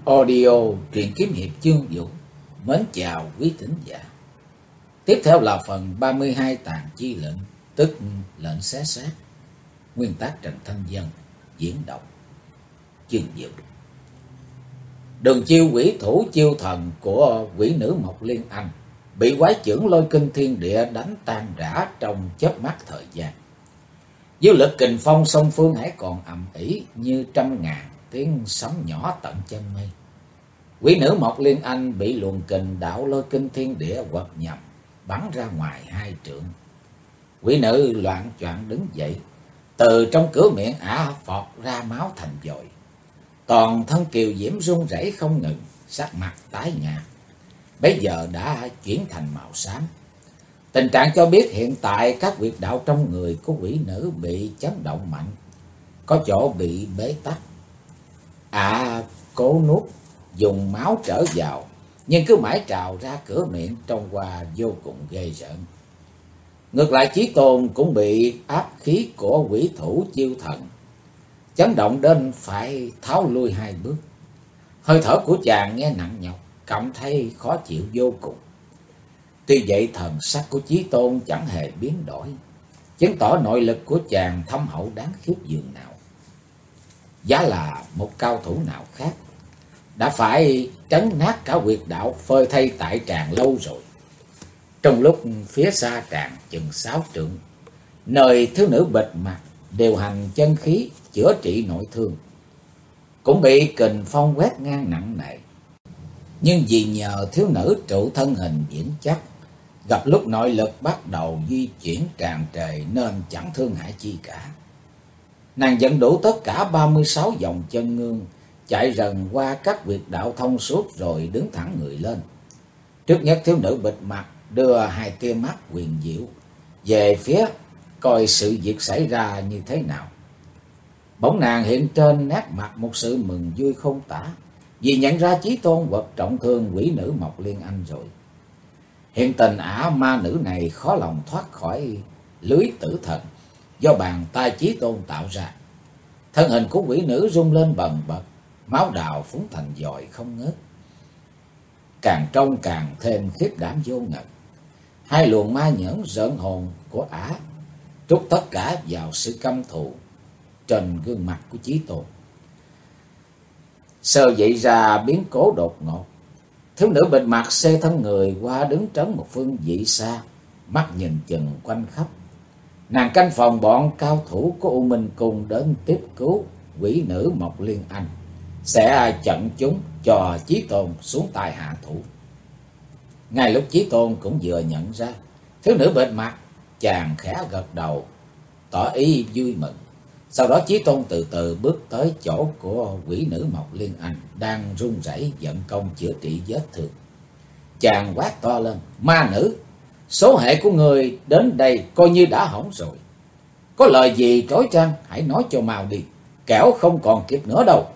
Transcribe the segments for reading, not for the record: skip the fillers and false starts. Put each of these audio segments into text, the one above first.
Audio truyện kiếm hiệp chương Vũ. Mến chào quý thính giả. Tiếp theo là phần 32 tàn chi lệnh, tức lệnh xé xác. Nguyên tác Trần Thanh Dân, diễn đọc chương Vũ. Đường chiêu quỷ thủ chiêu thần của quỷ nữ Mộc Liên Anh bị quái chưởng lôi kinh thiên địa đánh tan rã trong chớp mắt thời gian. Dưới lực kình phong song phương hãy còn ầm ĩ như trăm ngàn tiếng sấm nhỏ tận chân mây. Quỷ nữ Mộc Liên Anh bị luồng kình đạo lôi kinh thiên địa quật nhầm, bắn ra ngoài 2 trượng. Quỷ nữ loạng choạng đứng dậy, từ trong cửa miệng ả phọt ra máu thành dội. Toàn thân kiều diễm run rẩy không ngừng, sắc mặt tái nhợt, bây giờ đã chuyển thành màu xám. Tình trạng cho biết hiện tại các huyệt đạo trong người của quỷ nữ bị chấn động mạnh, có chỗ bị bế tắc. Cố nuốt dùng máu trở vào, nhưng cứ mãi trào ra cửa miệng, trông qua vô cùng ghê rợn. Ngược lại Chí Tôn cũng bị áp khí của quỷ thủ chiêu thần chấn động đến phải tháo lui 2 bước. Hơi thở của chàng nghe nặng nhọc, cảm thấy khó chịu vô cùng. Tuy vậy thần sắc của Chí Tôn chẳng hề biến đổi, chứng tỏ nội lực của chàng thâm hậu đáng khiếp dường nào. Giá là một cao thủ nào khác đã phải trấn nát cả huyệt đạo phơi thây tại tràng lâu rồi. Trong lúc phía xa tràng chừng 6 trượng, nơi thiếu nữ bịt mặt điều hành chân khí chữa trị nội thương, cũng bị kình phong quét ngang nặng nề. Nhưng vì nhờ thiếu nữ trụ thân hình vững chắc, gặp lúc nội lực bắt đầu di chuyển tràn trề nên chẳng thương hại chi cả. Nàng dẫn đủ tất cả 36 dòng chân ngương, chạy rần qua các huyệt đạo thông suốt rồi đứng thẳng người lên. Trước nhất thiếu nữ bịt mặt đưa 2 tia mắt huyền diệu về phía coi sự việc xảy ra như thế nào. Bỗng nàng hiện trên nét mặt một sự mừng vui không tả, vì nhận ra Chí Tôn vật trọng thương quỷ nữ Mộc Liên Anh rồi. Hiện tình ả ma nữ này khó lòng thoát khỏi lưới tử thần do bàn tay Chí Tôn tạo ra. Thân hình của quỷ nữ rung lên bần bật, máu đào phúng thành dòi không ngớt, càng trông càng thêm khiếp đảm vô ngần. 2 luồng ma nhẫn rợn hồn của ả trút tất cả vào sự căm thù trên gương mặt của Chí Tôn. Sơ dậy ra biến cố đột ngột, thiếu nữ bịt mặt xê thân người qua đứng trấn một phương vị xa, mắt nhìn chừng quanh khắp. Nàng canh phòng bọn cao thủ của U Minh Cung đến tiếp cứu quỷ nữ Mộc Liên Anh, sẽ chặn chúng cho Chí Tôn xuống tay hạ thủ. Ngay lúc Chí Tôn cũng vừa nhận ra thiếu nữ bịt mặt, chàng khẽ gật đầu tỏ ý vui mừng. Sau đó Chí Tôn từ từ bước tới chỗ của quỷ nữ Mộc Liên Anh đang run rẩy vận công chữa trị vết thương. Chàng quát to lên: "Ma nữ, số hệ của người đến đây coi như đã hỏng rồi. Có lời gì trói trăng hãy nói cho mau đi, kẻo không còn kịp nữa đâu."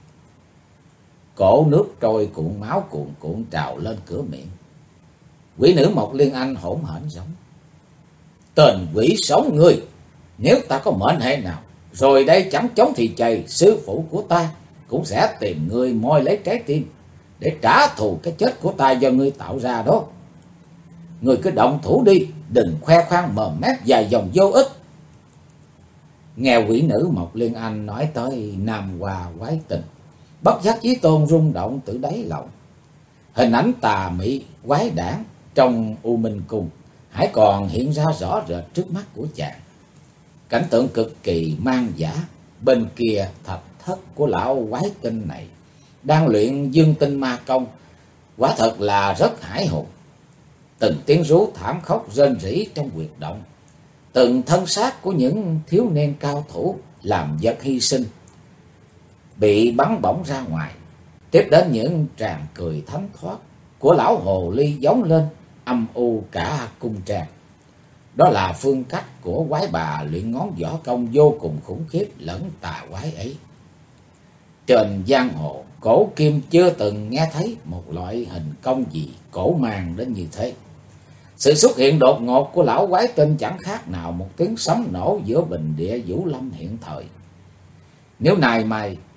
Cổ nước trôi cuộn máu cuồn cuộn trào lên cửa miệng. Quỷ nữ Mộc Liên Anh hỗn hển giống: "Tên quỷ sống ngươi, nếu ta có mệnh hệ nào rồi đây chẳng chống thì chày, sư phụ của ta cũng sẽ tìm ngươi moi lấy trái tim để trả thù cái chết của ta do ngươi tạo ra đó. Ngươi cứ động thủ đi, đừng khoe khoang mồm mép dài dòng vô ích." Nghe quỷ nữ Mộc Liên Anh nói tới nam hoa quái tình, bất giác Chí Tôn rung động từ đáy lòng. Hình ảnh tà mị quái đản trong U Minh Cung hãy còn hiện ra rõ rệt trước mắt của chàng. Cảnh tượng cực kỳ mang dã, bên kia thạch thất của lão quái tinh này đang luyện dương tinh ma công, quả thật là rất hãi hùng. Từng tiếng rú thảm khóc rên rỉ trong huyệt động, từng thân xác của những thiếu niên cao thủ làm vật hy sinh bị bắn bổng ra ngoài, tiếp đến những tràng cười thánh thoát của lão hồ ly giống lên âm u cả cung trang. Đó là phương cách của quái bà luyện ngón võ công vô cùng khủng khiếp lẫn tà quái ấy. Trên giang hồ, cổ kim chưa từng nghe thấy một loại hình công gì cổ màng đến như thế. Sự xuất hiện đột ngột của lão quái tinh chẳng khác nào một tiếng sấm nổ giữa bình địa Vũ Lâm hiện thời. Nếu nay mai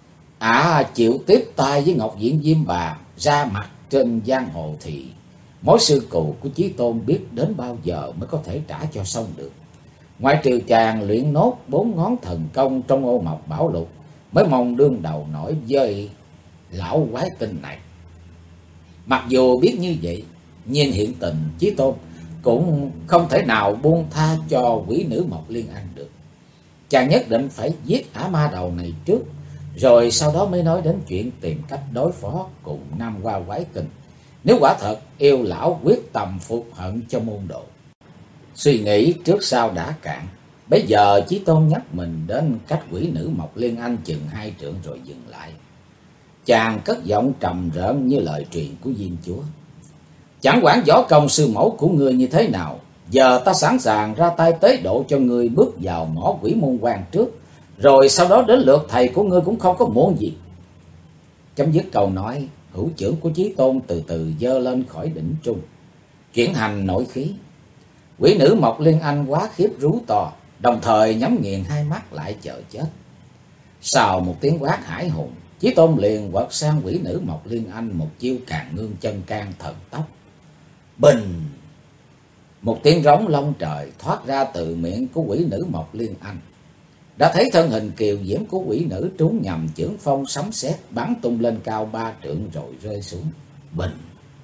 chịu tiếp tay với Ngọc Diện Diêm Bà ra mặt trên giang hồ thì mối sư cù của Chí Tôn biết đến bao giờ mới có thể trả cho xong được. Ngoại trừ chàng luyện nốt 4 ngón thần công trong Ô Mộc Bảo Lục mới mong đương đầu nổi với lão quái tinh này. Mặc dù biết như vậy, nhưng hiện tình Chí Tôn cũng không thể nào buông tha cho quỷ nữ Mộc Liên Anh được. Chàng nhất định phải giết ả ma đầu này trước, rồi sau đó mới nói đến chuyện tìm cách đối phó cùng Nam Hoa quái tinh. Nếu quả thật yêu lão quyết tâm phục hận cho môn đồ. Suy nghĩ trước sau đã cạn, bây giờ Chí Tôn nhắc mình đến cách quỷ nữ Mộc Liên Anh chừng 2 trượng rồi dừng lại. Chàng cất giọng trầm rợn như lời truyền của Diêm Chúa. Chẳng quản võ công sư mẫu của người như thế nào, giờ ta sẵn sàng ra tay tế độ cho người bước vào mỏ quỷ môn quan trước, rồi sau đó đến lượt thầy của ngươi cũng không có muộn gì. Chấm dứt câu nói, hữu chưởng của Chí Tôn từ từ giơ lên khỏi đỉnh trung, chuyển hành nội khí. Quỷ nữ Mộc Liên Anh quá khiếp rú to, đồng thời nhắm nghiền hai mắt lại chờ chết. Sau một tiếng quát hải hùng, Chí Tôn liền quật sang quỷ nữ Mộc Liên Anh một chiêu Càn Ngương Chân Can thần tốc. Bình! Một tiếng rống long trời thoát ra từ miệng của quỷ nữ Mộc Liên Anh. Đã thấy thân hình kiều diễm của quỷ nữ trúng nhầm chưởng phong sấm sét bắn tung lên cao 3 trượng rồi rơi xuống. Bình!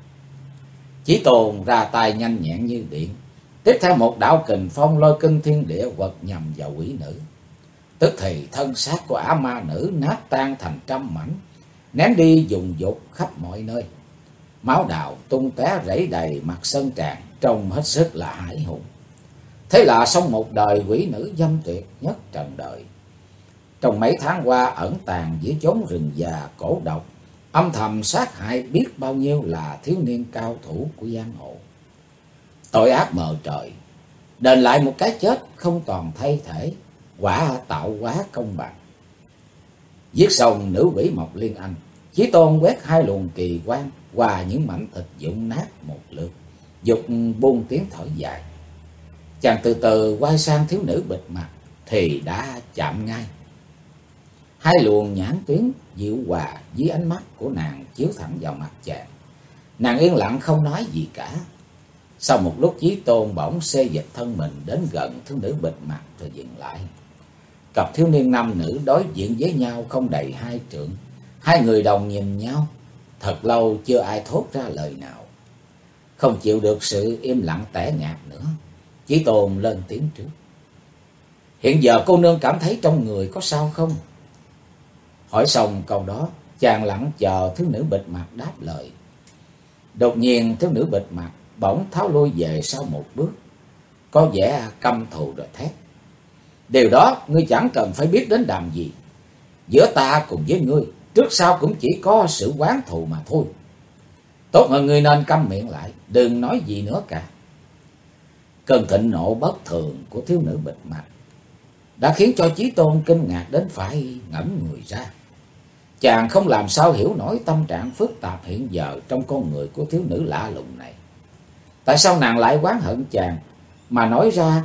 Chí Tôn ra tay nhanh nhẹn như điện. Tiếp theo một đạo kình phong lôi kinh thiên địa quật nhằm vào quỷ nữ. Tức thì thân xác của ả ma nữ nát tan thành trăm mảnh, ném đi dùng dục khắp mọi nơi. Máu đào tung té rẫy đầy mặt sân tràn, trông hết sức là hãi hùng. Thế là xong một đời quỷ nữ dâm tuyệt nhất trần đời. Trong mấy tháng qua ẩn tàng giữa chốn rừng già cổ độc, âm thầm sát hại biết bao nhiêu là thiếu niên cao thủ của giang hồ. Tội ác mờ trời, đền lại một cái chết không toàn thay thể, quả tạo hóa công bằng. Giết xong nữ quỷ Mộc Liên Anh, Chí Tôn quét 2 luồng kỳ quan qua những mảnh thịt vụn nát một lượt, dục buông tiếng thở dài. Chàng từ từ quay sang thiếu nữ bịt mặt thì đã chạm ngay. 2 luồng nhãn tuyến dịu hòa dưới ánh mắt của nàng chiếu thẳng vào mặt chàng. Nàng yên lặng không nói gì cả. Sau một lúc Chí Tôn bỗng xê dịch thân mình đến gần thiếu nữ bịt mặt rồi dừng lại. Cặp thiếu niên nam nữ đối diện với nhau không đầy 2 trượng. 2 người đồng nhìn nhau, thật lâu chưa ai thốt ra lời nào. Không chịu được sự im lặng tẻ nhạt nữa, Chí Tôn lên tiếng trước. Hiện giờ cô nương cảm thấy trong người có sao không? Hỏi xong câu đó, chàng lặng chờ thiếu nữ bịt mặt đáp lời. Đột nhiên thiếu nữ bịt mặt bỗng tháo lui về sau một bước, có vẻ căm thù rồi thét. Điều đó ngươi chẳng cần phải biết đến đàm gì. Giữa ta cùng với ngươi, trước sau cũng chỉ có sự oán thù mà thôi. Tốt hơn ngươi nên câm miệng lại, đừng nói gì nữa cả. Cơn thịnh nộ bất thường của thiếu nữ bịt mặt đã khiến cho Chí Tôn kinh ngạc đến phải ngẩn người ra. Chàng không làm sao hiểu nổi tâm trạng phức tạp hiện giờ trong con người của thiếu nữ lạ lùng này. Tại sao nàng lại oán hận chàng mà nói ra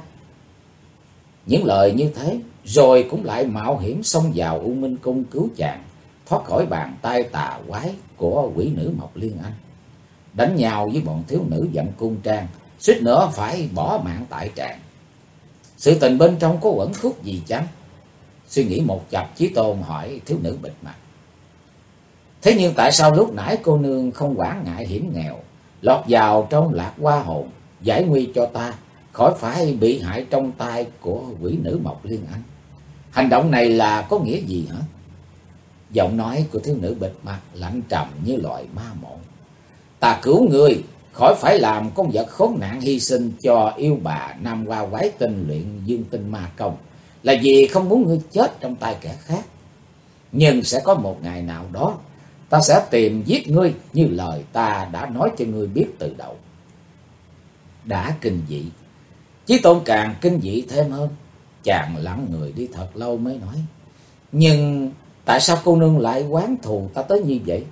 những lời như thế, rồi cũng lại mạo hiểm xông vào U Minh Cung cứu chàng thoát khỏi bàn tay tà quái của quỷ nữ Mộc Liên Anh, đánh nhau với bọn thiếu nữ Dận Cung Trang, suýt nữa phải bỏ mạng tại tràng. Sự tình bên trong có uẩn khúc gì chăng? Suy nghĩ một chập, Chí Tôn hỏi thiếu nữ bịt mặt. Thế nhưng tại sao lúc nãy cô nương không quản ngại hiểm nghèo, lọt vào trong Lạc Hoa hồn, giải nguy cho ta khỏi phải bị hại trong tay của quỷ nữ Mộc Liên Anh? Hành động này là có nghĩa gì hả? Giọng nói của thiếu nữ bịt mặt lạnh trầm như loại ma mộng. Ta cứu ngươi khỏi phải làm con vật khốn nạn hy sinh cho yêu bà Nam Hoa quái tinh luyện dương tinh ma công, là vì không muốn ngươi chết trong tay kẻ khác. Nhưng sẽ có một ngày nào đó, ta sẽ tìm giết ngươi như lời ta đã nói cho ngươi biết từ đầu. Đã kinh dị, Chí Tôn càng kinh dị thêm hơn. Chàng lặng người đi thật lâu mới nói. Nhưng tại sao cô nương lại oán thù ta tới như vậy?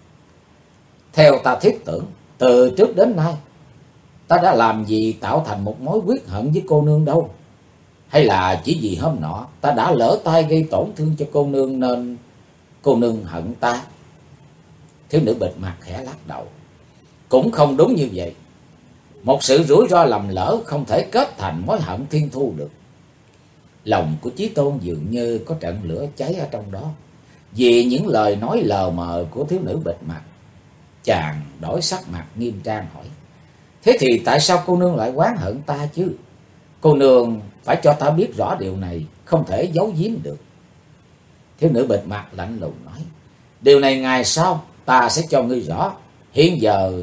Theo ta thiết tưởng, từ trước đến nay, ta đã làm gì tạo thành một mối quyết hận với cô nương đâu. Hay là chỉ vì hôm nọ ta đã lỡ tay gây tổn thương cho cô nương nên cô nương hận ta? Thiếu nữ bịt mặt khẽ lắc đầu. Cũng không đúng như vậy. Một sự rủi ro lầm lỡ không thể kết thành mối hận thiên thu được. Lòng của Chí Tôn dường như có trận lửa cháy ở trong đó, vì những lời nói lờ mờ của thiếu nữ bịt mặt. Chàng đổi sắc mặt nghiêm trang hỏi. Thế thì tại sao cô nương lại oán hận ta chứ? Cô nương phải cho ta biết rõ điều này, không thể giấu giếm được. Thiếu nữ bịt mặt lạnh lùng nói. Điều này ngày sau ta sẽ cho ngươi rõ. Hiện giờ...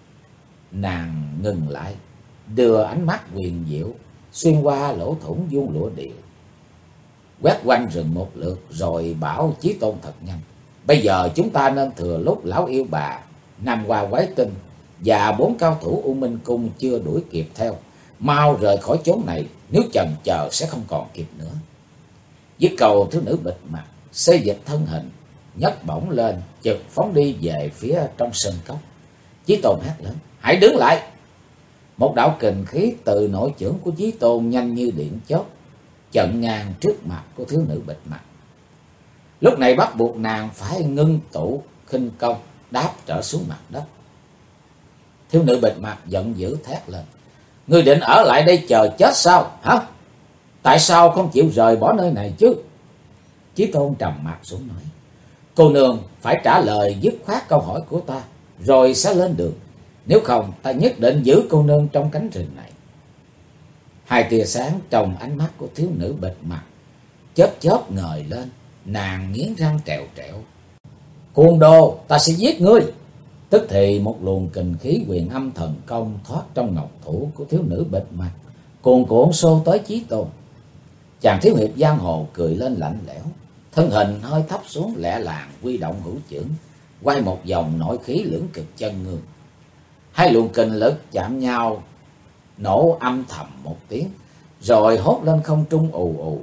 Nàng ngừng lại, đưa ánh mắt huyền diệu xuyên qua lỗ thủng vuông lụa điệu, quét quanh rừng một lượt, rồi bảo Chí Tôn thật nhanh. Bây giờ chúng ta nên thừa lúc lão yêu bà, Nam Hoa Quái Tinh và 4 cao thủ U Minh Cung chưa đuổi kịp theo, mau rời khỏi chốn này, nếu chần chờ sẽ không còn kịp nữa. Dứt câu, thiếu nữ bịt mặt xê dịch thân hình, nhấc bổng lên, chực phóng đi về phía trong sân cốc. Chí Tôn hét lớn. Hãy đứng lại! Một đạo kình khí từ nội chưởng của Chí Tôn nhanh như điện chớp chặn ngang trước mặt của thiếu nữ bịt mặt. Lúc này bắt buộc nàng phải ngưng tụ khinh công, đáp trở xuống mặt đất. Thiếu nữ bịt mặt giận dữ thét lên. Ngươi định ở lại đây chờ chết sao hả? Tại sao không chịu rời bỏ nơi này chứ? Chí Tôn trầm mặt xuống nói. Cô nương phải trả lời dứt khoát câu hỏi của ta, rồi sẽ lên đường. Nếu không, ta nhất định giữ cô nương trong cánh rừng này. Hai tia sáng trong ánh mắt của thiếu nữ bịt mặt chớp chớp ngời lên. Nàng nghiến răng trèo trẹo. Cuồng đồ, ta sẽ giết ngươi! Tức thì một luồng kình khí huyền âm thần công thoát trong ngọc thủ của thiếu nữ bịt mặt, cuồn cuộn xô tới Chí Tôn. Chàng thiếu hiệp giang hồ cười lên lạnh lẽo, thân hình hơi thấp xuống lẹ làng, huy động hữu chưởng, quay một vòng nội khí lưỡng cực chân ngương. Hai luồng kình lực chạm nhau, nổ âm thầm một tiếng, rồi hốt lên không trung ù ù.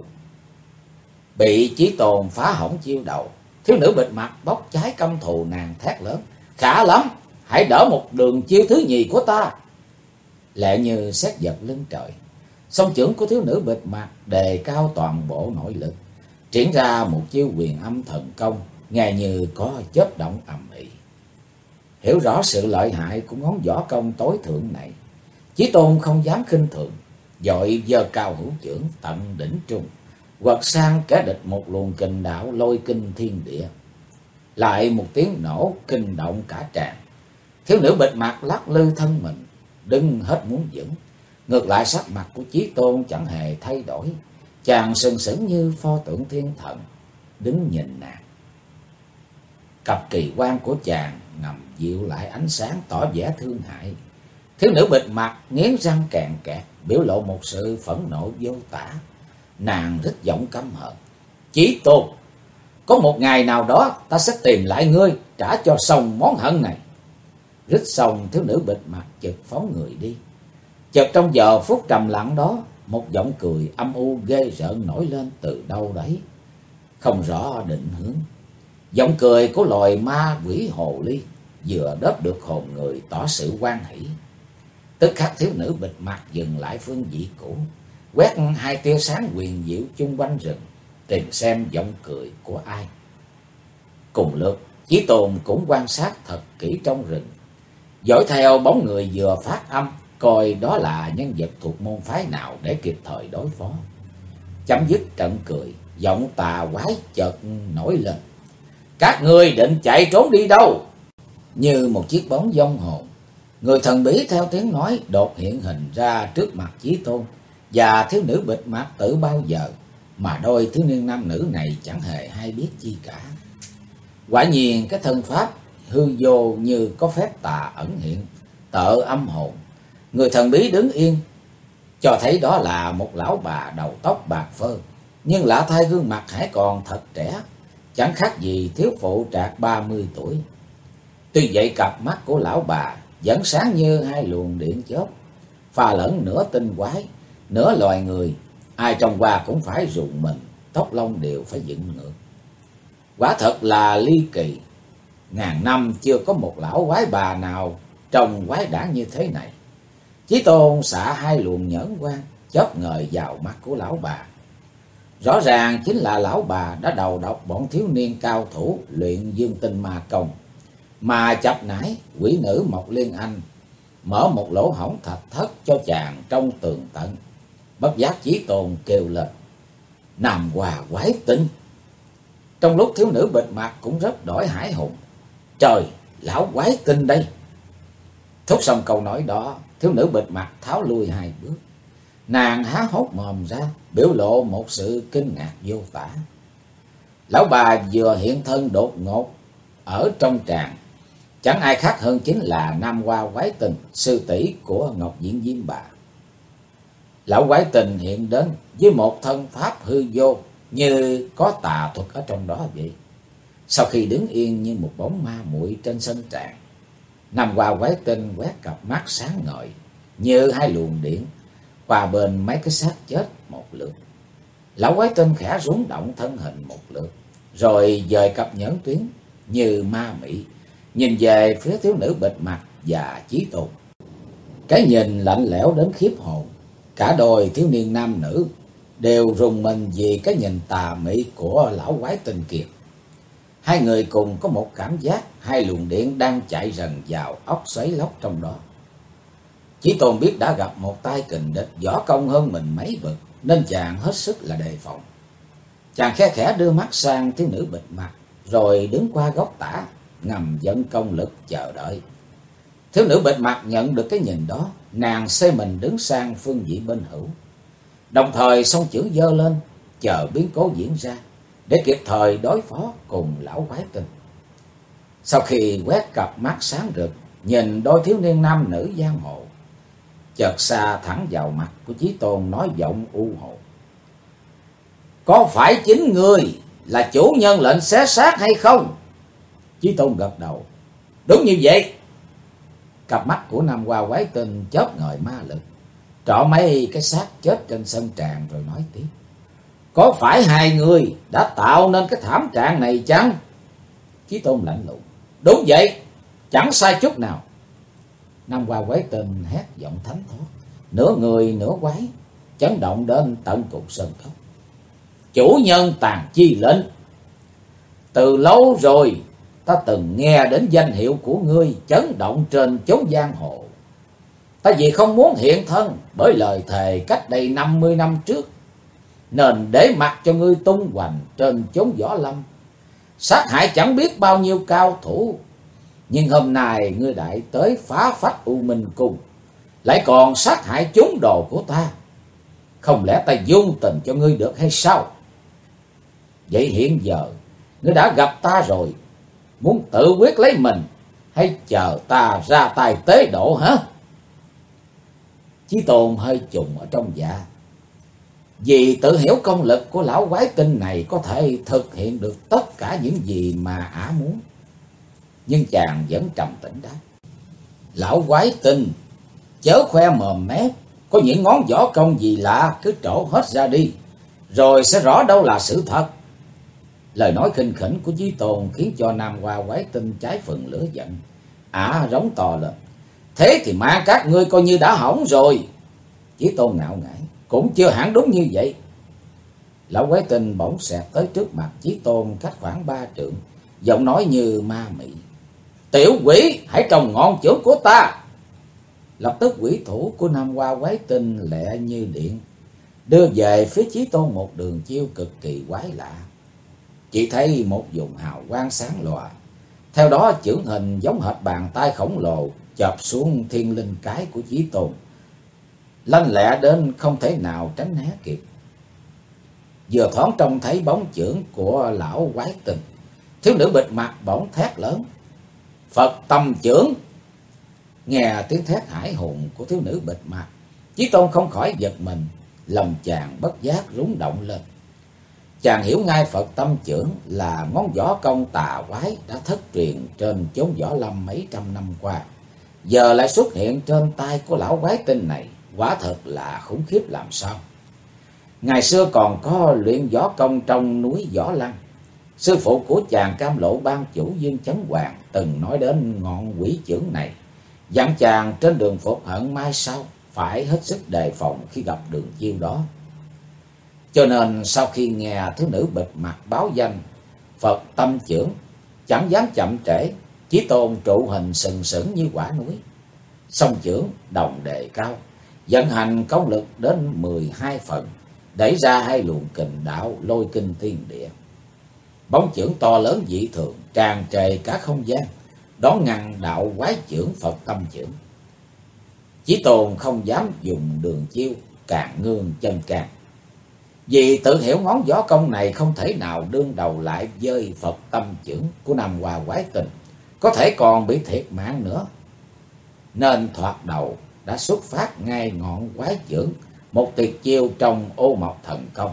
Bị Chí Tôn phá hỏng chiêu đầu, thiếu nữ bịt mặt bốc cháy căm thù, nàng thét lớn. Khá lắm, hãy đỡ một đường chiêu thứ nhì của ta! Lẹ như sét giật lưng trời, song chưởng của thiếu nữ bịt mặt đề cao toàn bộ nội lực, triển ra một chiêu huyền âm thần công, nghe như có chớp động ầm ĩ. Hiểu rõ sự lợi hại của ngón võ công tối thượng này, Chí Tôn không dám khinh thường, vội giơ cao hữu chưởng tận đỉnh trung, quật sang kẻ địch một luồng kình đạo lôi kinh thiên địa. Lại một tiếng nổ kinh động cả tràng. Thiếu nữ bịt mặt lắc lư thân mình, đứng hết muốn vững. Ngược lại sắc mặt của Chí Tôn chẳng hề thay đổi, chàng sừng sững như pho tượng thiên thần, đứng nhìn nàng. Cặp kỳ quan của chàng ngầm dịu lại ánh sáng, tỏ vẻ thương hại. Thiếu nữ bịt mặt nghiến răng kèn kẹt, biểu lộ một sự phẫn nộ vô tả. Nàng rít giọng căm hận. Chí Tôn, có một ngày nào đó ta sẽ tìm lại ngươi, trả cho xong món hận này. Rít xong, thiếu nữ bịt mặt chợt phóng người đi. Chợt trong giờ phút trầm lặng đó, một giọng cười âm u ghê rợn nổi lên từ đâu đấy, không rõ định hướng. Giọng cười của loài ma quỷ hồ ly, vừa đớp được hồn người, tỏ sự hoan hỷ. Tức khắc thiếu nữ bịt mặt dừng lại phương vị cũ, quét hai tia sáng huyền diệu chung quanh rừng, tìm xem giọng cười của ai. Cùng lượt, Chí Tôn cũng quan sát thật kỹ trong rừng, dõi theo bóng người vừa phát âm, coi đó là nhân vật thuộc môn phái nào để kịp thời đối phó. Chấm dứt trận cười, giọng tà quái chợt nổi lên. Các ngươi định chạy trốn đi đâu? Như một chiếc bóng vong hồn, người thần bí theo tiếng nói đột hiện hình ra trước mặt Chí Tôn và thiếu nữ bịt mặt từ bao giờ, mà đôi thiếu niên nam nữ này chẳng hề hay biết chi cả. Quả nhiên cái thân pháp hư vô như có phép tà ẩn hiện, tợ âm hồn. Người thần bí đứng yên, cho thấy đó là một lão bà đầu tóc bạc phơ, nhưng lạ thay gương mặt hãy còn thật trẻ, chẳng khác gì thiếu phụ trạc 30 tuổi. Tuy vậy cặp mắt của lão bà vẫn sáng như hai luồng điện chớp, pha lẫn nửa tinh quái, nửa loài người. Ai trông qua cũng phải rùng mình, tóc lông đều phải dựng ngược. Quả thật là ly kỳ, ngàn năm chưa có một lão quái bà nào trông quái đản như thế này. Chí Tôn xạ hai luồng nhẫn quang chớp ngời vào mắt của lão bà. Rõ ràng chính là lão bà đã đầu độc bọn thiếu niên cao thủ luyện dương tinh ma công, mà chập nải quỷ nữ Mộc Liên Anh mở một lỗ hổng thạch thất cho chàng trong tường tận. Bất giác Chí Tôn kêu lên: Nam Hoa quái tinh! Trong lúc thiếu nữ bịt mặt cũng rất đổi hải hùng: Trời, lão quái tinh đây! Thốt xong câu nói đó, thiếu nữ bịt mặt tháo lui 2 bước. Nàng há hốc mồm ra, biểu lộ một sự kinh ngạc vô tả. Lão bà vừa hiện thân đột ngột ở trong tràng, chẳng ai khác hơn chính là Nam Hoa quái tình, sư tỷ của Ngọc Diễn Diêm Bà. Lão quái tình hiện đến với một thân pháp hư vô, như có tà thuật ở trong đó vậy. Sau khi đứng yên như một bóng ma muội trên sân tràng, Nam Hoa quái tinh quét cặp mắt sáng ngời như 2 luồng điện qua bên mấy cái xác chết một lượt. Lão quái tinh khẽ rúng động thân hình một lượt, rồi dời cặp nhẫn tuyến như ma mị nhìn về phía thiếu nữ bịt mặt và Chí Tôn. Cái nhìn lạnh lẽo đến khiếp hồn, cả đôi thiếu niên nam nữ đều rùng mình vì cái nhìn tà mị của lão quái tinh kia. 2 người cùng có một cảm giác 2 luồng điện đang chạy rần vào óc xoáy lóc trong đó. Chí Tôn biết đã gặp một tay kình địch võ công hơn mình mấy bậc, nên chàng hết sức là đề phòng. Chàng khe khẽ đưa mắt sang thiếu nữ bịt mặt, rồi đứng qua góc tả, ngầm vận công lực chờ đợi. Thiếu nữ bịt mặt nhận được cái nhìn đó, nàng xoay mình đứng sang phương vị bên hữu, đồng thời song chưởng giơ lên, chờ biến cố diễn ra để kịp thời đối phó cùng lão quái tinh. Sau khi quét cặp mắt sáng rực nhìn đôi thiếu niên nam nữ giang hồ, chợt xa thẳng vào mặt của Chí Tôn, nói giọng u hồ: Có phải chính ngươi là chủ nhân lệnh xé xác hay không? Chí Tôn gật đầu: Đúng như vậy. Cặp mắt của Nam Hoa quái tinh chớp ngời ma lực, trọ mấy cái xác chết trên sân tràng rồi nói tiếp: Có phải 2 người đã tạo nên cái thảm trạng này chăng? Chí Tôn lạnh lùng: Đúng vậy, chẳng sai chút nào. Nam Hoa quái tinh hét giọng thánh thót, nửa người nửa quái, chấn động đến tận cục sơn cốc: Chủ nhân tàn chi lệnh! Từ lâu rồi ta từng nghe đến danh hiệu của ngươi chấn động trên chốn giang hồ. Ta vì không muốn hiện thân bởi lời thề cách đây 50 năm trước, nên để mặc cho ngươi tung hoành trên chốn võ lâm, sát hại chẳng biết bao nhiêu cao thủ. Nhưng hôm nay ngươi đại tới phá phách U Minh Cung, lại còn sát hại chúng đồ của ta. Không lẽ ta dung tình cho ngươi được hay sao? Vậy hiện giờ ngươi đã gặp ta rồi, muốn tự quyết lấy mình hay chờ ta ra tay tế độ hả? Chí Tôn hơi trùng ở trong dạ, vì tự hiểu công lực của lão quái tinh này có thể thực hiện được tất cả những gì mà ả muốn. Nhưng chàng vẫn trầm tĩnh đáp: Lão quái tinh, chớ khoe mồm mép, có những ngón võ công gì lạ cứ trổ hết ra đi, rồi sẽ rõ đâu là sự thật. Lời nói khinh khỉnh của Chí Tôn khiến cho Nam Hoa quái tinh cháy phần lửa giận. Ả rống to lên: Thế thì mang các ngươi coi như đã hỏng rồi. Chí Tôn ngạo nghễ: Cũng chưa hẳn đúng như vậy. Lão quái tinh bỗng xẹt tới trước mặt Chí Tôn cách khoảng 3 trượng, giọng nói như ma mị: Tiểu quỷ, hãy trồng ngọn chưởng của ta! Lập tức quỷ thủ của Nam Hoa quái tinh lẹ như điện, đưa về phía Chí Tôn một đường chiêu cực kỳ quái lạ. Chỉ thấy một vùng hào quang sáng lòa, theo đó chưởng hình giống hệt bàn tay khổng lồ chộp xuống thiên linh cái của Chí Tôn, lanh lẹ đến không thể nào tránh né kịp. Vừa thoáng trông thấy bóng chưởng của lão quái tinh, thiếu nữ bịt mặt bỗng thét lớn: Phật tâm chưởng! Nghe tiếng thét hải hùng của thiếu nữ bịt mặt, Chí Tôn không khỏi giật mình, lòng chàng bất giác rúng động lên. Chàng hiểu ngay Phật tâm chưởng là món võ công tà quái đã thất truyền trên chốn võ lâm mấy trăm năm qua, giờ lại xuất hiện trên tay của lão quái tinh này, quả thật là khủng khiếp làm sao. Ngày xưa còn có luyện võ công trong núi Võ Lăng, sư phụ của chàng Cam Lộ ban chủ Dương Chấn Hoàng từng nói đến ngọn quỷ chưởng này, dặn chàng trên đường phục hận mai sau phải hết sức đề phòng khi gặp đường chiêu đó. Cho nên sau khi nghe thiếu nữ bịt mặt báo danh Phật Tâm Chưởng, chẳng dám chậm trễ, Chí Tôn trụ hình sừng sững như quả núi, song chưởng đồng đề cao, vận hành công lực đến 12 phần, đẩy ra hai luồng kình đạo lôi kinh thiên địa. Bóng chưởng to lớn dị thường tràn trề cả không gian, đón ngăn đạo quái chưởng Phật Tâm Chưởng. Chí Tôn không dám dùng đường chiêu càng ngương chân càng, vì tự hiểu ngón võ công này không thể nào đương đầu lại với Phật Tâm Chưởng của Nam Hoa Quái Tình, có thể còn bị thiệt mạng nữa. Nên thoạt đầu đã xuất phát ngay ngọn quái chưởng, một tuyệt chiêu trong Ô Mộc Thần Công.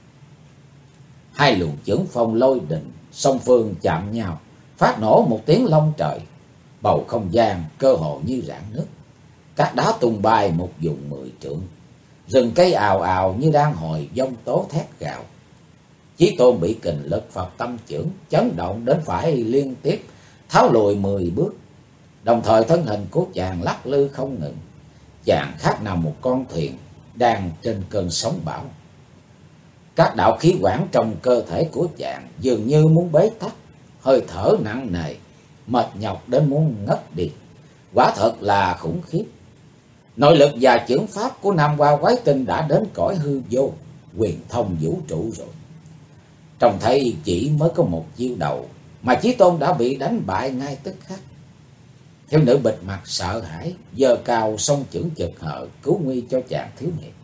Hai luồng chưởng phong lôi đình song phương chạm nhau, phát nổ một tiếng long trời, bầu không gian cơ hồ như rạn nứt, các đá tung bay một vùng 10 trượng, rừng cây ào ào như đang hồi giông tố thét gào. Chí Tôn bị kình lực Phật Tâm Chưởng chấn động đến phải liên tiếp tháo lùi 10 bước, đồng thời thân hình của chàng lắc lư không ngừng. Chàng khác nào một con thuyền đang trên cơn sóng bão. Các đạo khí quản trong cơ thể của chàng dường như muốn bế tắc, hơi thở nặng nề, mệt nhọc đến muốn ngất đi. Quả thật là khủng khiếp. Nội lực và chưởng pháp của Nam Hoa Quái Tinh đã đến cõi hư vô, quyền thông vũ trụ rồi. Trông thấy chỉ mới có một chiêu đầu mà Chí Tôn đã bị đánh bại ngay tức khắc. Thiếu nữ bịt mặt sợ hãi, giơ cao song chưởng chực hờ cứu nguy cho chàng thiếu niên.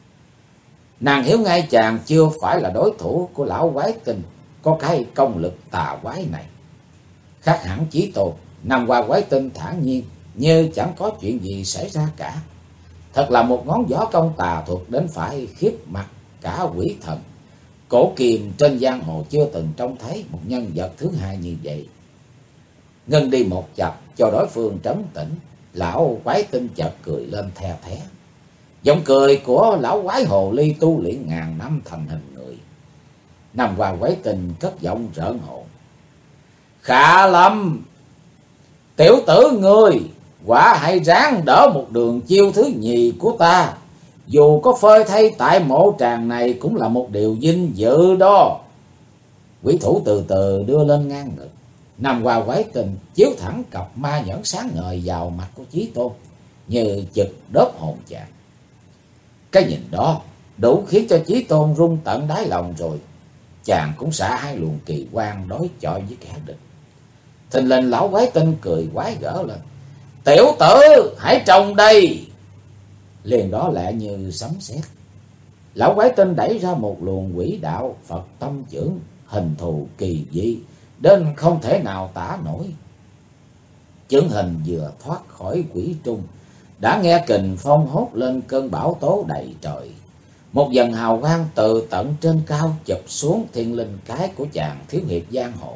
Nàng hiểu ngay chàng chưa phải là đối thủ của lão quái tinh có cái công lực tà quái này. Khác hẳn Chí Tôn, Nam Hoa Quái Tinh thản nhiên như chẳng có chuyện gì xảy ra cả. Thật là một ngón võ công tà thuật đến phải khiếp mặt cả quỷ thần. Cổ Kiềm trên giang hồ chưa từng trông thấy một nhân vật thứ hai như vậy. Ngưng đi một chập cho đối phương trấn tĩnh, lão quái tinh chợt cười lên the thé. Giọng cười của lão quái hồ ly tu luyện ngàn năm thành hình người. Nam Hoa Quái Tinh cất giọng rợn hồn. Khả Lâm, tiểu tử ngươi quả hay ráng đỡ một đường chiêu thứ nhì của ta. Dù có phơi thay tại mộ tràng này cũng là một điều vinh dự đó. Quỷ thủ từ từ đưa lên ngang ngực. Nam Hoa Quái Tinh chiếu thẳng cặp ma nhẫn sáng ngời vào mặt của Chí Tôn, như chực đớp hồn chàng. Cái nhìn đó đủ khiến cho Chí Tôn rung tận đáy lòng rồi. Chàng cũng xả hai luồng kỳ quan đối chọi với kẻ địch. Thình lình lão Quái Tinh cười quái gở lên. Tiểu tử hãy trông đây. Liền đó lại như sấm sét. Lão Quái Tinh đẩy ra một luồng quỷ đạo Phật Tâm Chưởng, hình thù kỳ dị đến không thể nào tả nổi. Chưởng hình vừa thoát khỏi quỷ trung, đã nghe kình phong hốt lên cơn bão tố đầy trời. Một dần hào quang từ tận trên cao chụp xuống thiên linh cái của chàng thiếu hiệp giang hồ.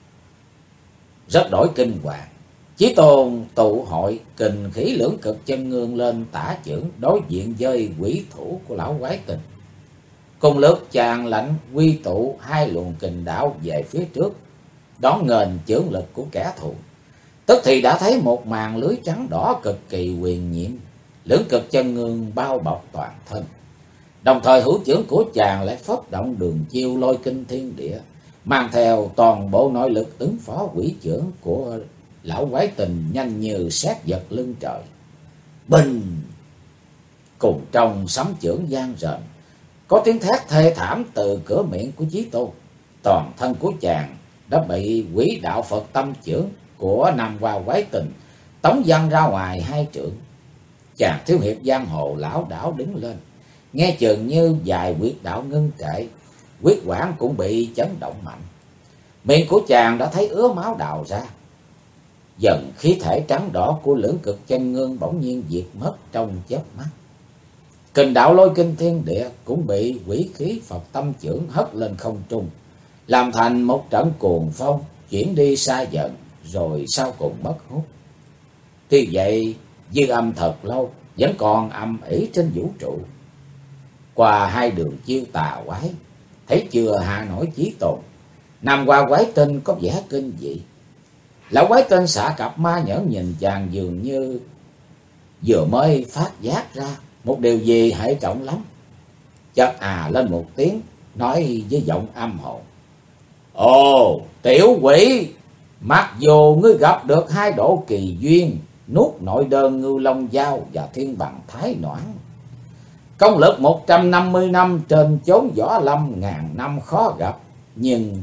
Rất đổi kinh hoàng. Chí Tôn tụ hội kình khí lưỡng cực chân ngương lên tả chưởng đối diện với quỷ thủ của lão Quái Tinh. Cùng lúc chàng lạnh quy tụ hai luồng kình đạo về phía trước, đón nghênh chưởng lực của kẻ thù. Tức thì đã thấy một màn lưới trắng đỏ cực kỳ huyền nhiệm, lưỡng cực chân ngương bao bọc toàn thân. Đồng thời hữu chưởng của chàng lại phất động đường chiêu lôi kinh thiên địa, mang theo toàn bộ nội lực ứng phó quỷ chưởng của lão Quái Tinh nhanh như sét giật lưng trời. Bình! Cùng trong sấm chưởng vang rền, có tiếng thét thê thảm từ cửa miệng của Chí Tôn. Toàn thân của chàng đã bị quỷ đạo Phật Tâm Chưởng của Nam Hoa Quái Tinh tống văng ra ngoài hai trượng. Chàng thiếu hiệp giang hồ lão đảo đứng lên, nghe chừng như vài huyệt đạo ngưng trệ, huyết quản cũng bị chấn động mạnh. Miệng của chàng đã thấy ứa máu đào ra. Dần khí thể trắng đỏ của lưỡng cực chân ngương bỗng nhiên diệt mất trong chớp mắt. Kình đạo lôi kinh thiên địa cũng bị quỷ khí Phật Tâm Chưởng hất lên không trung, làm thành một trận cuồng phong chuyển đi xa dần, rồi sau cùng mất hút. Tuy vậy dư âm thật lâu vẫn còn âm ỉ trên vũ trụ. Qua hai đường chiêu tà quái, thấy chưa hạ nổi Chí Tôn, Nam Hoa Quái Tinh có vẻ kinh dị. Lão Quái Tinh xả cặp ma nhẫn nhìn chàng dường như vừa mới phát giác ra một điều gì hệ trọng lắm. chợt lên một tiếng, nói với giọng âm hồn: Ồ, tiểu quỷ, mặc dù ngươi gặp được hai độ kỳ duyên, nuốt nội đơn Ngưu Long Dao và thiên bằng Thái Noãn, công lực 150 năm trên chốn võ lâm ngàn năm khó gặp, nhưng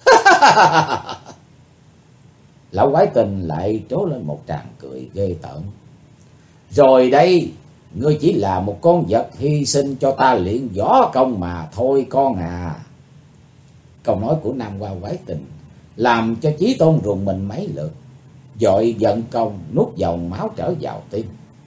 lão quái tình lại trố lên một tràng cười ghê tởm. Rồi đây, ngươi chỉ là một con vật hy sinh cho ta luyện võ công mà thôi con à. Câu nói của nam hoa quái tình làm cho Chí Tôn rùng mình mấy lượt, vội vận công nuốt dòng máu trở vào tim.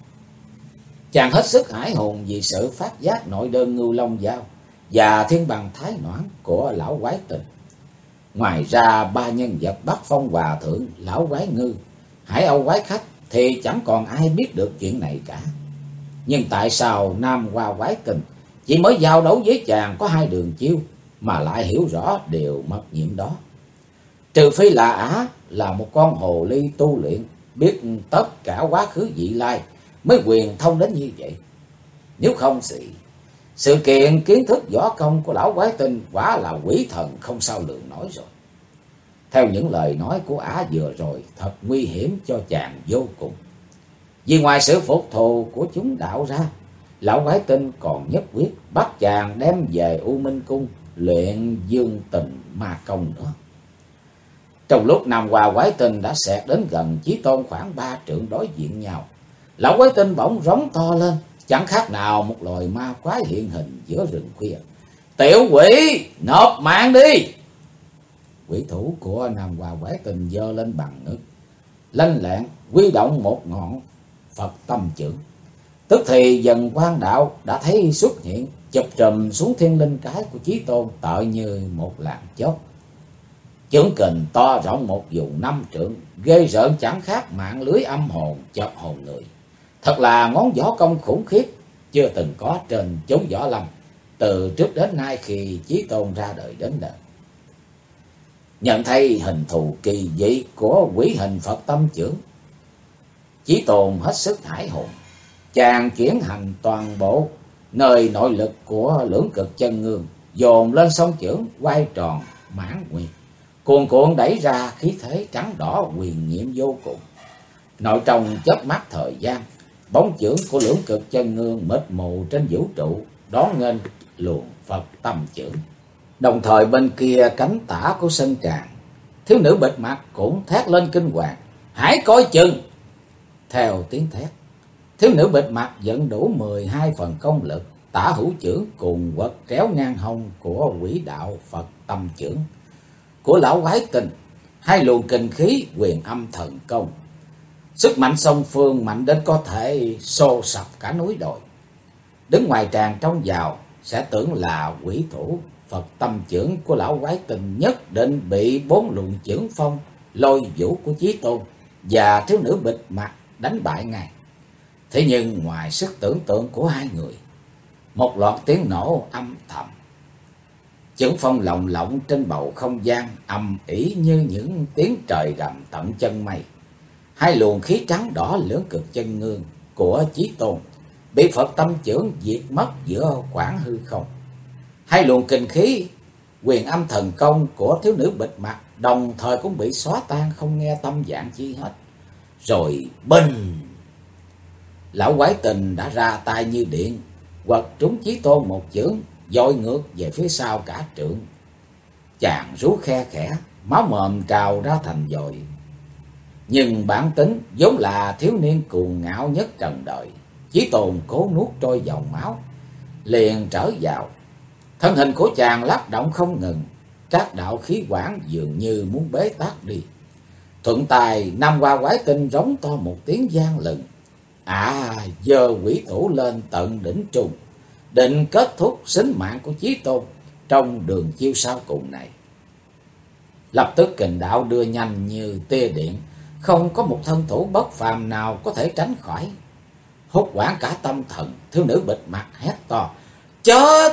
Chàng hết sức hãi hùng vì sự phát giác nội đơn Ngưu Long Dao và thiên bằng Thái Noãn của lão quái tình. Ngoài ra ba nhân vật Bắc Phong Hòa Thượng, lão quái ngư, Hải Âu quái khách thì chẳng còn ai biết được chuyện này cả. Nhưng tại sao nam hoa quái tình chỉ mới giao đấu với chàng có 2 đường chiêu mà lại hiểu rõ điều mật nhiệm đó? Trừ phi là ả là một con hồ ly tu luyện, biết tất cả quá khứ vị lai mới quyền thông đến như vậy. Nếu không thì sự kiện kiến thức võ công của lão quái tinh quả là quỷ thần không sao lường nổi rồi. Theo những lời nói của ả vừa rồi, thật nguy hiểm cho chàng vô cùng. Vì ngoài sự phục thù của chúng đạo ra, lão quái tinh còn nhất quyết bắt chàng đem về U Minh Cung luyện dương tình ma công nữa. Trong lúc nam hoa quái tinh đã xẹt đến gần Chí Tôn khoảng 3 trượng đối diện nhau, lão quái tinh bỗng rống to lên, chẳng khác nào một loài ma quái hiện hình giữa rừng khuya. Tiểu quỷ, nộp mạng đi! Quỷ thủ của nam hoa quái tinh giơ lên bằng ngực, lanh lẹn huy động một ngọn Phật tâm chưởng. Tức thì dần quang đạo đã thấy xuất hiện, chụp trùm xuống thiên linh cái của Chí Tôn tợ như một làn chớp. Chưởng kình to rộng một vùng 5 trượng, ghê rợn chẳng khác mạng lưới âm hồn chợp hồn người. Thật là ngón võ công khủng khiếp, chưa từng có trên chốn võ lâm từ trước đến nay khi Chí Tôn ra đời đến đời. Nhận thấy hình thù kỳ dị của quỷ hình Phật tâm chưởng, Chí Tôn hết sức hãi hồn. Chàng chuyển hành toàn bộ nơi nội lực của lưỡng cực chân ngương, dồn lên song chưởng quay tròn mãn nguyệt, cuồn cuộn đẩy ra khí thế trắng đỏ huyền nhiệm vô cùng. Nội trong chớp mắt thời gian, bóng chưởng của lưỡng cực chân ngương mịt mù trên vũ trụ đón nghênh luồng Phật tâm chưởng. Đồng thời bên kia cánh tả của sân tràng, thiếu nữ bịt mặt cũng thét lên kinh hoàng: Hãy coi chừng! Theo tiếng thét, thiếu nữ bịt mặt dẫn đủ 12 phần công lực, tả hữu chưởng cùng quật kéo ngang hông của quỷ đạo Phật tâm chưởng của lão quái tình, 2 luồng kinh khí quyền âm thần công. Sức mạnh song phương mạnh đến có thể xô sập cả núi đồi. Đứng ngoài tràng trông vào sẽ tưởng là quỷ thủ Phật tâm chưởng của lão quái tình nhất định bị 4 luồng chưởng phong lôi vũ của Chí Tôn và thiếu nữ bịt mặt đánh bại ngay. Thế nhưng ngoài sức tưởng tượng của hai người, một loạt tiếng nổ âm thầm, chưởng phong lồng lộng trên bầu không gian ầm ĩ như những tiếng trời gầm tận chân mây. 2 luồng khí trắng đỏ lưỡng cực chân ngương của Chí Tôn bị Phật tâm chưởng diệt mất giữa khoảng hư không. 2 luồng kinh khí quyền âm thần công của thiếu nữ bịt mặt đồng thời cũng bị xóa tan không nghe tâm dạng chi hết. Rồi bình, lão quái tình đã ra tay như điện, quật trúng Chí Tôn một chưởng, dội ngược về phía sau cả trượng. Chàng rú khe khẽ, máu mồm trào ra thành dội. Nhưng bản tính vốn là thiếu niên cuồng ngạo nhất trần đời, Chí Tôn cố nuốt trôi dòng máu, liền trở vào. Thân hình của chàng lắc động không ngừng, các đạo khí quản dường như muốn bế tắc đi. Thuận tài nam hoa quái tinh rống to một tiếng vang lừng, giơ quỷ thủ lên tận đỉnh trùng, định kết thúc sinh mạng của Chí Tôn trong đường chiêu sau cùng này. Lập tức kình đạo đưa nhanh như tia điện, không có một thân thủ bất phàm nào có thể tránh khỏi. Hốt hoảng cả tâm thần, thiếu nữ bịt mặt hét to: Chết!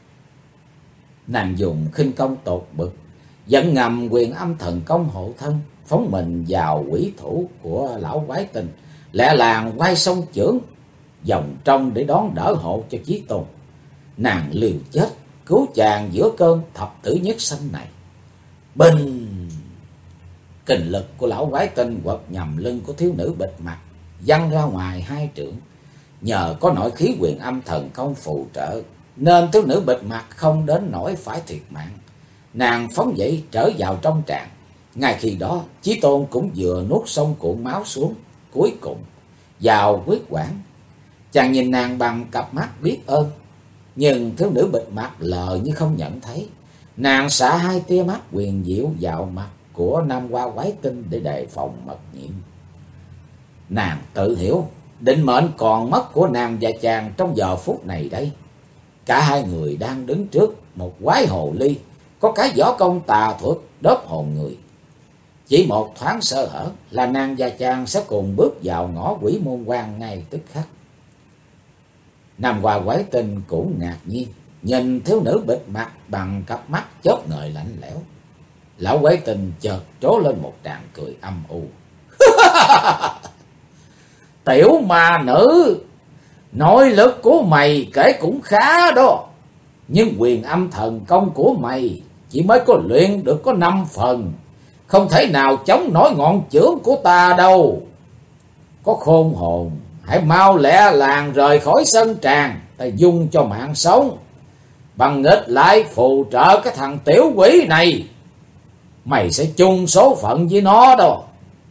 Nàng dùng khinh công tột bực, dẫn ngầm quyền âm thần công hộ thân, phóng mình vào quỷ thủ của lão quái tình, lẹ làng quay song chưởng vòng trong để đón đỡ hộ cho Chí Tôn. Nàng liều chết cứu chàng giữa cơn thập tử nhất sanh này. Bình! Kình lực của lão quái tinh quật nhằm lưng của thiếu nữ bịt mặt, văng ra ngoài 2 trượng. Nhờ có nội khí huyền âm thần công phù trợ, nên thiếu nữ bịt mặt không đến nỗi phải thiệt mạng. Nàng phóng dậy trở vào trong tràng. Ngay khi đó, Chí Tôn cũng vừa nuốt xong cuộn máu xuống cuối cùng vào huyết quản. Chàng nhìn nàng bằng cặp mắt biết ơn, nhưng thiếu nữ bịt mặt lờ như không nhận thấy. Nàng xả 2 tia mắt huyền diệu vào mặt của Nam Hoa quái tinh để đề phòng mật nhiễm. Nàng tự hiểu định mệnh còn mất của nàng và chàng trong giờ phút này đây. Cả 2 người đang đứng trước một quái hồ ly có cái võ công tà thuật đớp hồn người. Chỉ một thoáng sơ hở là nàng và chàng sẽ cùng bước vào ngõ quỷ môn quan ngay tức khắc. Nam Hoa quái tinh cũng ngạc nhiên, nhìn thiếu nữ bịt mặt bằng cặp mắt chớp ngời lạnh lẽo. Lão quái tinh chợt trố lên một tràng cười âm u. Tiểu ma nữ, nội lực của mày kể cũng khá đó, nhưng quyền âm thần công của mày chỉ mới có luyện được có 5 phần, không thể nào chống nổi ngọn chưởng của ta đâu. Có khôn hồn, hãy mau lẹ làng rời khỏi sân tràng, ta dung cho mạng sống, bằng nghịch lại phù trợ cái thằng tiểu quỷ này. Mày sẽ chung số phận với nó đâu.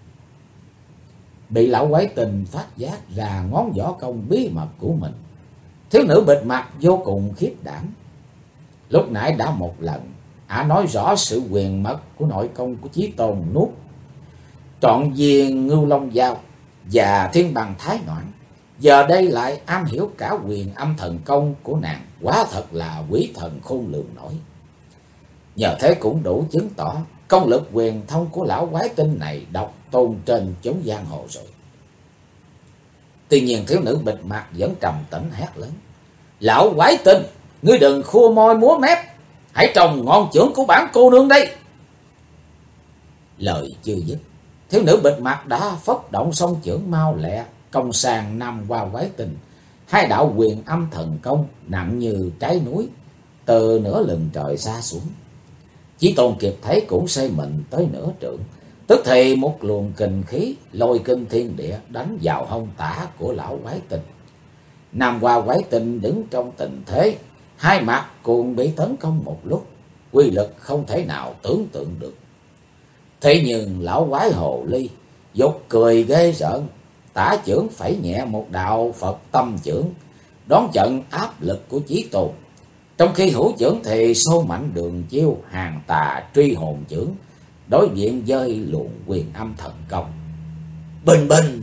Bị lão quái tình phát giác ra ngón võ công bí mật của mình, thiếu nữ bịt mặt vô cùng khiếp đảm. Lúc nãy đã một lần ả nói rõ sự quyền mật của nội công của Chí Tôn nuốt trọn viên Ngưu Long Dao và Thiên Bằng Thái Noãn, giờ đây lại am hiểu cả quyền âm thần công của nàng, quá thật là quỷ thần khôn lường nổi. Nhờ thế cũng đủ chứng tỏ công lực quyền thông của lão quái tinh này độc tôn trên chốn giang hồ rồi. Tuy nhiên thiếu nữ bịt mặt vẫn trầm tĩnh hét lớn: Lão quái tinh, ngươi đừng khua môi múa mép, hãy trồng ngọn chưởng của bản cô nương đây. Lời chưa dứt, thiếu nữ bịt mặt đã phất động song chưởng mau lẹ công sang Nam Hoa quái tinh. 2 đạo quyền âm thần công nặng như trái núi từ nửa lừng trời xa xuống. Chí Tôn kịp thấy cũng xây mình tới nửa trượng, tức thì một luồng kình khí lôi kinh thiên địa đánh vào hông tả của lão quái tinh. Nam Hoa quái tinh đứng trong tình thế 2 mặt cùng bị tấn công một lúc, quy lực không thể nào tưởng tượng được. Thế nhưng lão quái hồ ly dục cười ghê rợn, tả chưởng phẩy nhẹ một đạo Phật tâm chưởng đón trận áp lực của Chí Tôn, trong khi hữu chưởng thì xô mạnh đường chiêu hàng tà truy hồn chưởng đối diện với luồng quyền âm thần công. Bình bình!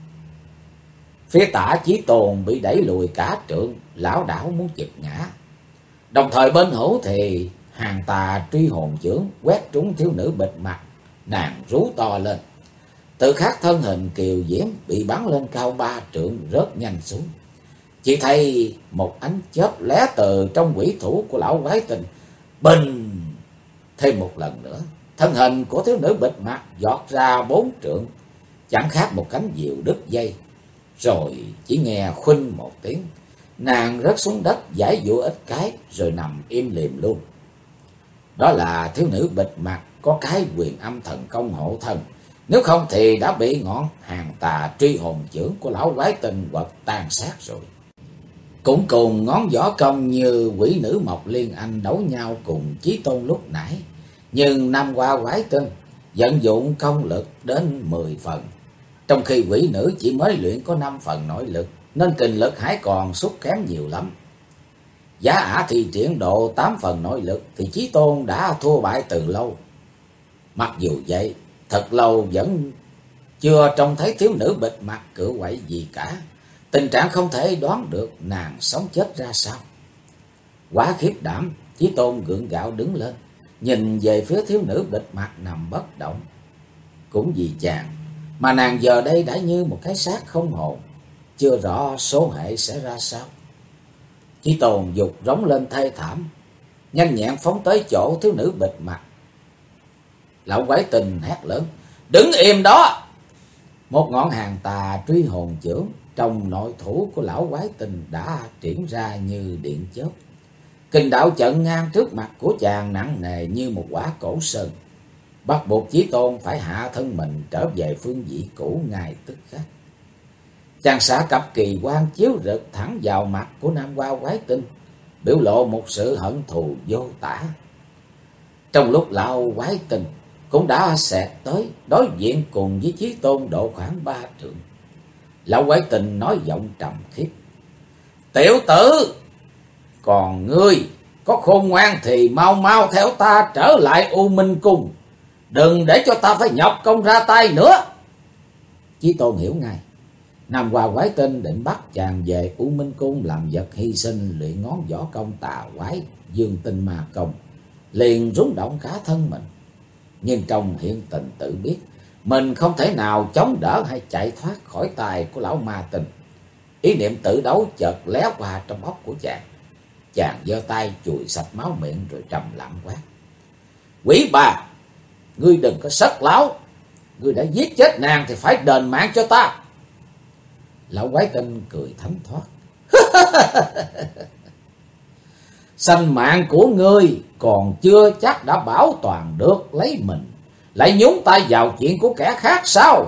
Phía tả Chí Tôn bị đẩy lùi cả trượng, lão đảo muốn chực ngã. Đồng thời bên hữu thì hàng tà truy hồn chưởng quét trúng thiếu nữ bịt mặt, nàng rú to lên. Tự khắc thân hình kiều diễm bị bắn lên cao 3 trượng rớt nhanh xuống. Chỉ thấy một ánh chớp lóe từ trong quỷ thủ của lão quái tinh. Bình! Thêm một lần nữa, thân hình của thiếu nữ bịt mặt giọt ra 4 trượng, chẳng khác một cánh diều đứt dây. Rồi chỉ nghe khuynh một tiếng, nàng rớt xuống đất giãy giụa ít cái rồi nằm im lìm luôn. Đó là thiếu nữ bịt mặt có cái quyền âm thần công hộ thân, nếu không thì đã bị ngọn hàng tà truy hồn chưởng của lão quái tinh quật tan xác rồi. Cũng cùng ngón võ công như quỷ nữ Mộc Liên Anh đấu nhau cùng Chí Tôn lúc nãy, nhưng Nam Hoa quái tinh vận dụng công lực đến 10 phần, trong khi quỷ nữ chỉ mới luyện có 5 phần nội lực, nên kình lực hãy còn sút kém nhiều lắm. Giá ả thì triển độ 8 phần nội lực thì Chí Tôn đã thua bại từ lâu. Mặc dù vậy, thật lâu vẫn chưa trông thấy thiếu nữ bịt mặt cựa quậy gì cả. Tình trạng không thể đoán được nàng sống chết ra sao. Quá khiếp đảm, Chí Tôn gượng gạo đứng lên, nhìn về phía thiếu nữ bịt mặt nằm bất động. Cũng vì chàng mà nàng giờ đây đã như một cái xác không hồn, chưa rõ số hệ sẽ ra sao. Chí Tôn dục rống lên thê thảm, nhanh nhẹn phóng tới chỗ thiếu nữ bịt mặt. Lão quái tinh hét lớn: Đứng im đó! Một ngọn hàng tà truy hồn chưởng trong nội thủ của lão quái tinh đã triển ra như điện chớp, Kình đạo trận ngang trước mặt của chàng nặng nề như một quả cổ sơn, bắt buộc Chí Tôn phải hạ thân mình trở về phương vị cũ ngay tức khắc. Chàng xả cặp kỳ quang chiếu rực thẳng vào mặt của Nam Hoa Quái Tinh, biểu lộ một sự hận thù vô tả. Trong lúc lão Quái Tinh cũng đã xẹt tới đối diện cùng với Chí Tôn độ khoảng 3 trượng. Lão Quái Tinh nói giọng trầm khiếp: "Tiểu tử, còn ngươi có khôn ngoan thì mau mau theo ta trở lại U Minh Cung, đừng để cho ta phải nhọc công ra tay nữa." Chí Tôn hiểu ngay, Nam Hoa Quái Tinh định bắt chàng về U Minh Cung làm vật hy sinh luyện ngón võ công tà quái Dương Tinh Ma Công, liền rúng động cả thân mình. Nhưng trong hiện tình tự biết mình không thể nào chống đỡ hay chạy thoát khỏi tay của lão ma tinh. Ý niệm tự đấu chợt lé qua trong óc của chàng. Chàng giơ tay chùi sạch máu miệng rồi trầm lặng quát: "Quỷ bà, ngươi đừng có sất láo, ngươi đã giết chết nàng thì phải đền mạng cho ta." Lão Quái Tinh cười thánh thoát: "Sanh mạng của ngươi còn chưa chắc đã bảo toàn được, lấy mình lại nhúng tay vào chuyện của kẻ khác sao?"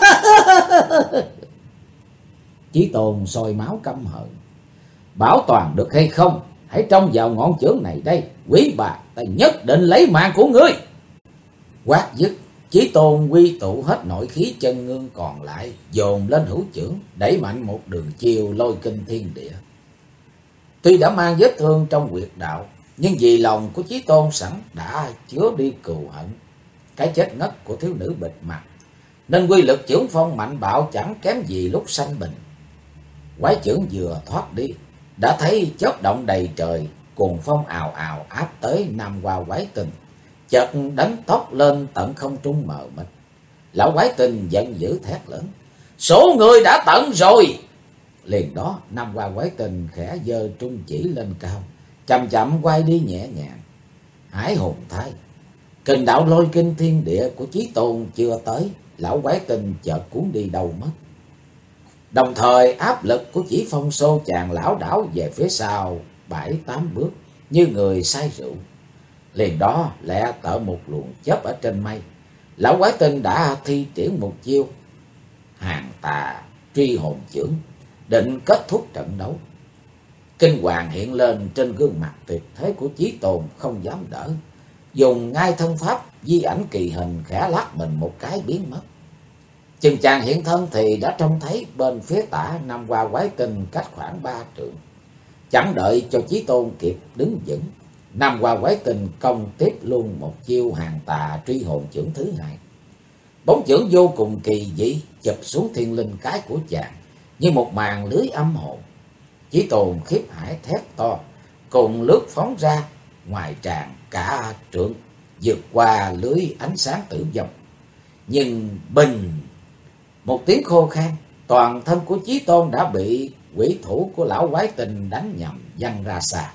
Chí Tôn sôi máu căm hận: "Bảo toàn được hay không, hãy trông vào ngọn chưởng này đây. Quý bà, ta nhất định lấy mạng của ngươi." Quát dứt, Chí Tôn quy tụ hết nội khí chân ngưng còn lại, dồn lên hữu chưởng, đẩy mạnh một đường chiêu lôi kinh thiên địa. Tuy đã mang vết thương trong huyệt đạo, nhưng vì lòng của Chí Tôn sẵn đã chứa đi cừu hận cái chết ngất của thiếu nữ bịt mặt, nên quy lực chưởng phong mạnh bạo chẳng kém gì lúc sanh bình. Quái chưởng vừa thoát đi, đã thấy chớp động đầy trời, cuồng phong ào ào áp tới Nam Hoa Quái Tinh, chợt đánh tốc lên tận không trung mờ mịt. Lão Quái Tinh giận dữ thét lớn: "Số người đã tận rồi!" Liền đó Nam Hoa Quái Tinh khẽ giơ trung chỉ lên cao, chậm chậm quay đi nhẹ nhàng. Hải hùng thái, kình đạo lôi kinh thiên địa của Chí Tôn chưa tới, lão Quái Tinh chợt cuốn đi đâu mất. Đồng thời áp lực của chỉ phong xô chàng lão đảo về phía sau 7-8 bước như người say rượu. Liền đó lẹ tở một luồng chớp ở trên mây, lão Quái Tinh đã thi triển một chiêu hàng tà truy hồn chưởng, định kết thúc trận đấu. Kinh hoàng hiện lên trên gương mặt tuyệt thế của Chí Tôn, không dám đỡ, dùng ngay thân pháp di ảnh kỳ hình khẽ lắc mình một cái biến mất. Chừng chàng hiện thân thì đã trông thấy bên phía tả Nam Hoa Quái Tinh cách khoảng 3 trượng. Chẳng đợi cho Chí Tôn kịp đứng vững, Nam Hoa Quái Tinh công tiếp luôn một chiêu hàng tà truy hồn chưởng thứ hai. Bóng chưởng vô cùng kỳ dị chụp xuống thiên linh cái của chàng như một màn lưới âm hồn. Chí Tôn khiếp hải thét to, cùng lướt phóng ra ngoài tràn cả trượng, vượt qua lưới ánh sáng tử vong. Nhưng bình một tiếng khô khan, toàn thân của Chí Tôn đã bị quỷ thủ của lão Quái Tinh đánh nhầm văng ra xa.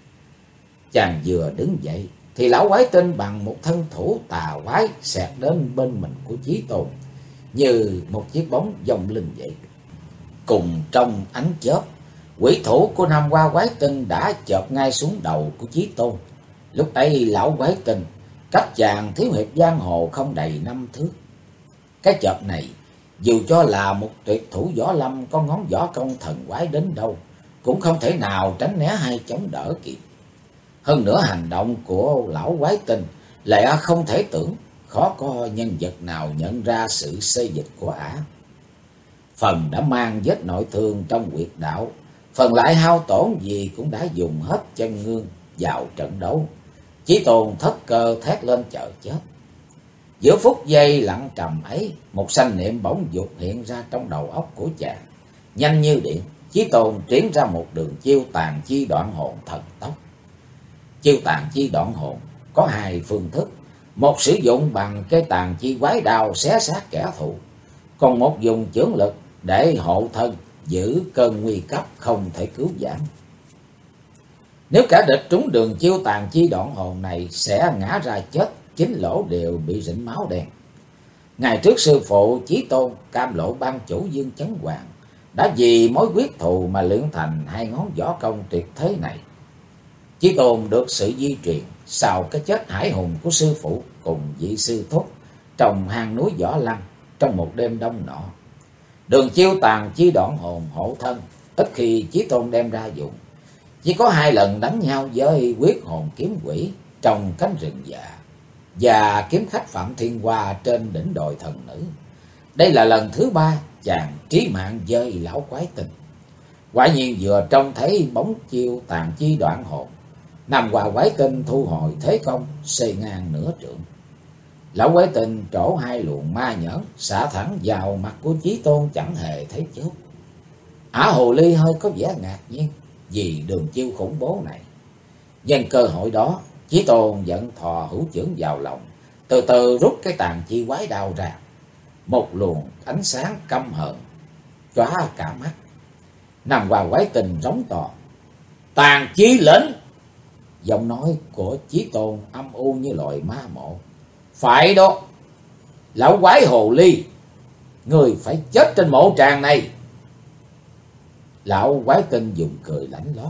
Chàng vừa đứng dậy thì lão Quái Tinh bằng một thân thủ tà quái xẹt đến bên mình của Chí Tôn như một chiếc bóng vòng linh vậy. Cùng trong ánh chớp, quỷ thủ của Nam Hoa Quái Tinh đã chộp ngay xuống đầu của Chí Tôn. Lúc ấy lão Quái Tinh cách chàng thiếu hiệp giang hồ không đầy 5 thước. Cái chộp này dù cho là một tuyệt thủ võ lâm có ngón võ công thần quái đến đâu, cũng không thể nào tránh né hay chống đỡ kịp. Hơn nữa hành động của lão Quái Tinh lại không thể tưởng, khó có nhân vật nào nhận ra sự xê dịch của ả. Phần đã mang vết nội thương trong huyệt đạo, phần lại hao tổn gì cũng đã dùng hết chân ngương vào trận đấu. Chí Tôn thất cơ thét lên chờ chết. Giữa phút giây lặng trầm ấy, một sanh niệm bỗng vụt hiện ra trong đầu óc của chàng. Nhanh như điện, Chí Tôn triển ra một đường chiêu tàn chi đoạn hồn thần tốc. Chiêu tàn chi đoạn hồn có hai phương thức: một sử dụng bằng cái tàn chi quái đao xé xác kẻ thù, còn một dùng chưởng lực để hộ thân, giữ cơn nguy cấp không thể cứu vãn. Nếu cả địch trúng đường chiêu tàn chi đoạn hồn này sẽ ngã ra chết, chính lỗ đều bị rĩnh máu đen. Ngày trước sư phụ Chí Tôn Cam Lộ ban chủ Dương Chấn Hoàng đã vì mối quyết thù mà luyện thành hai ngón võ công tuyệt thế này. Chí Tôn được sự di truyền sau cái chết hải hùng của sư phụ cùng vị sư thúc trong hang núi Võ Lăng trong một đêm đông nọ. Đường chiêu tàn chi đoạn hồn hộ thân, ít khi Chí Tôn đem ra dùng. Chỉ có 2 lần đánh nhau với quyết hồn kiếm quỷ trong cánh rừng già và kiếm khách Phạm Thiên Hoa trên đỉnh đồi thần nữ. Đây là lần thứ 3 chàng trí mạng với lão quái tình. Quả nhiên vừa trông thấy bóng chiêu tàn chi đoạn hồn, Nam Hoa quái tinh thu hồi thế công xây ngang nửa trượng. Lão quái tinh trổ 2 luồng ma nhẫn xả thẳng vào mặt của Chí Tôn chẳng hề thấy chốt. Ả hồ ly hơi có vẻ ngạc nhiên vì đường chiêu khủng bố này. Nhân cơ hội đó, Chí Tôn giận thò hữu chưởng vào lòng, từ từ rút cái tàn chi quái đao ra. Một luồng ánh sáng căm hờn chóa cả mắt. Nam Hoa quái tình rống to: "Tàn chi lệnh!" Giọng nói của Chí Tôn âm u như loài ma mộ. "Phải đó, lão quái hồ ly, người phải chết trên mộ tràng này." Lão quái tinh dùng cười lãnh lót: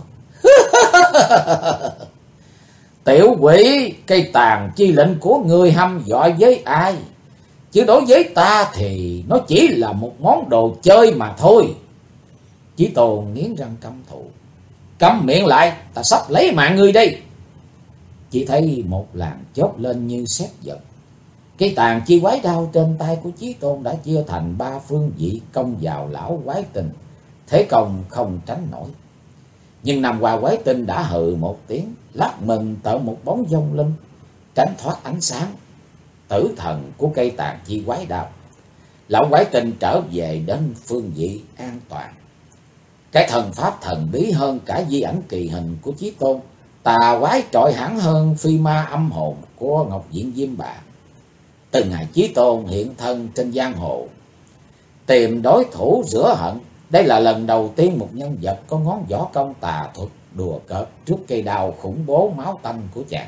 "Tiểu quỷ, cây tàn chi lệnh của ngươi hăm dọa với ai? Chứ đối với ta thì nó chỉ là một món đồ chơi mà thôi." Chí Tôn nghiến răng căm thù: "Câm miệng lại, ta sắp lấy mạng ngươi đây." Chỉ thấy một làn chớp lên như sét giật. Cây tàn chi quái đao trên tay của Chí Tôn đã chia thành 3 phương vị công vào lão quái tinh, thế công không tránh nổi. Nhưng Nam Hoa quái tinh đã hừ một tiếng, lắc mình tạo một bóng vong linh, tránh thoát ánh sáng tử thần của cây tàn chi quái đao. Lão quái tinh trở về đến phương vị an toàn. Cái thần pháp thần bí hơn cả di ảnh kỳ hình của Chí Tôn, tà quái trội hẳn hơn phi ma âm hồn của Ngọc Diện Diêm Bà. Từ ngày Chí Tôn hiện thân trên giang hồ, tìm đối thủ rửa hận, đây là lần đầu tiên một nhân vật có ngón võ công tà thuật đùa cợt trước cây đao khủng bố máu tanh của chàng.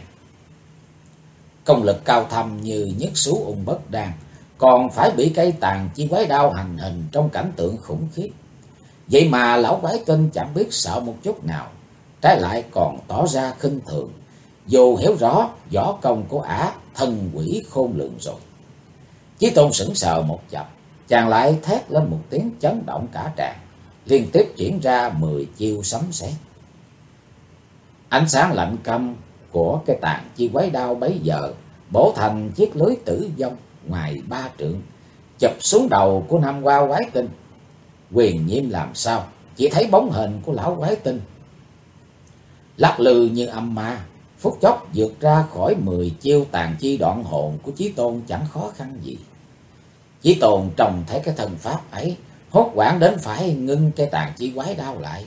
Công lực cao thâm như nhất xú ung bất đan, còn phải bị cây tàn chi quái đao hành hình trong cảnh tượng khủng khiếp. Vậy mà lão quái tinh chẳng biết sợ một chút nào, trái lại còn tỏ ra khinh thường, dù hiểu rõ võ công của ả thần quỷ khôn lường rồi. Chí Tôn sững sờ một chập, chàng lại thét lên một tiếng chấn động cả tràng, liên tiếp diễn ra 10 chiêu sấm sét. Ánh sáng lạnh căm của cái tàn chi quái đao bấy giờ bổ thành chiếc lưới tử vong ngoài 3 trượng, chụp xuống đầu của Nam Hoa quái tinh. Quyền nhiễm làm sao, chỉ thấy bóng hình của lão quái tinh lắc lư như âm ma, phút chốc vượt ra khỏi 10 chiêu tàn chi đoạn hồn của Chí Tôn chẳng khó khăn gì. Chí Tôn trông thấy cái thần pháp ấy, hốt hoảng đến phải ngưng cái tàn chi quái đao lại.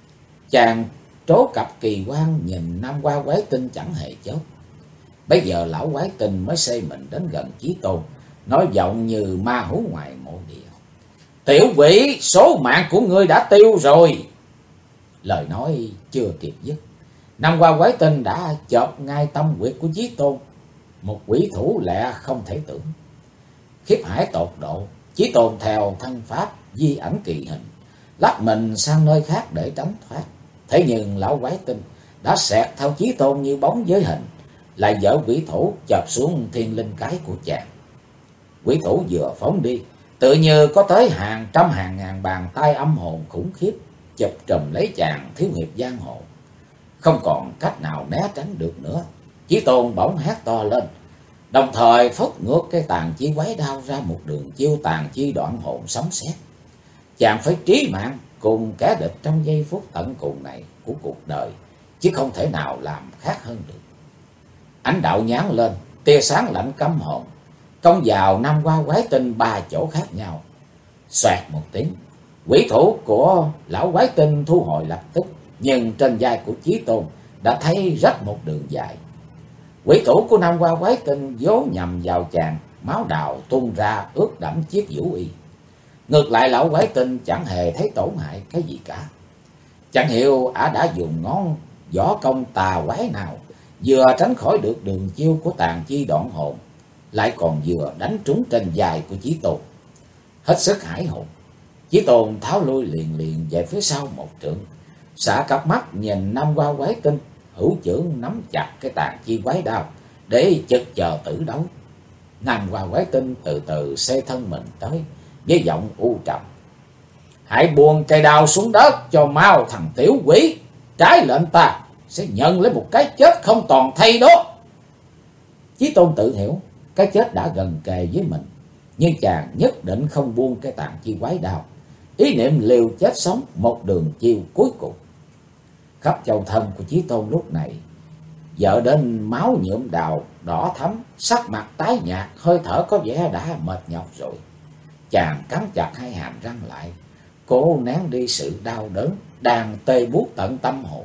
Chàng trố cặp kỳ quan nhìn Nam Hoa quái tinh chẳng hề chớp. Bây giờ lão quái tinh mới xây mình đến gần Chí Tôn, nói giọng như ma hú ngoài mộ địa: "Tiểu quỷ, số mạng của ngươi đã tiêu rồi." Lời nói chưa kịp dứt, Nam Hoa quái tinh đã chộp ngay tâm huyệt của Chí Tôn, một quỷ thủ lẹ không thể tưởng. Khiếp hải tột độ, Chí Tôn theo thân pháp di ảnh kỳ hình, lách mình sang nơi khác để tránh thoát. Thế nhưng lão quái tinh đã xẹt theo Chí Tôn như bóng với hình, lại dở quỷ thủ chộp xuống thiên linh cái của chàng. Quỷ thủ vừa phóng đi, tự như có tới hàng trăm hàng ngàn bàn tay âm hồn khủng khiếp chụp trùm lấy chàng thiếu hiệp giang hồ. Không còn cách nào né tránh được nữa, Chí Tôn bỗng hét to lên, đồng thời phất ngược cái tàn chi quái đao ra một đường chiêu tàn chi đoạn hồn sấm sét. Chàng phải trí mạng cùng kẻ địch trong giây phút tận cùng này của cuộc đời, chứ không thể nào làm khác hơn được. Ánh đạo nhán lên, tia sáng lạnh căm hồn công vào Nam Hoa quái tinh 3 chỗ khác nhau. Xoẹt một tiếng, quỷ thủ của lão quái tinh thu hồi lập tức, nhưng trên vai của Chí Tôn đã thấy rách một đường dài. Quỷ thủ của Nam Hoa quái tinh vố nhằm vào chàng, máu đào tuôn ra ướt đẫm chiếc vũ y. Ngược lại lão quái tinh chẳng hề thấy tổn hại cái gì cả. Chẳng hiểu ả đã dùng ngón võ công tà quái nào, vừa tránh khỏi được đường chiêu của tàn chi đoạn hồn, lại còn vừa đánh trúng trên vai của Chí Tôn. Hết sức hãi hồn, Chí Tôn tháo lui liền liền về phía sau một trượng, xả cặp mắt nhìn Nam Hoa quái tinh, hữu chưởng nắm chặt cái tàn chi quái đao để chực chờ tử đấu. Nam Hoa Quái Tinh từ từ xê thân mình tới với giọng u trầm: hãy buông cây đao xuống đất cho mau thằng tiểu quỷ, trái lệnh ta sẽ nhận lấy một cái chết không toàn thây đó. Chí Tôn tự hiểu cái chết đã gần kề với mình, nhưng chàng nhất định không buông cái tàn chi quái đao, ý niệm liều chết sống một đường chiêu cuối cùng. Khắp châu thân của Chí Tôn lúc này vợ đến máu nhuộm đào đỏ thắm, sắc mặt tái nhạt, hơi thở có vẻ đã mệt nhọc rồi. Chàng cắn chặt hai hàm răng lại, cố nén đi sự đau đớn đang tê buốt tận tâm hồn.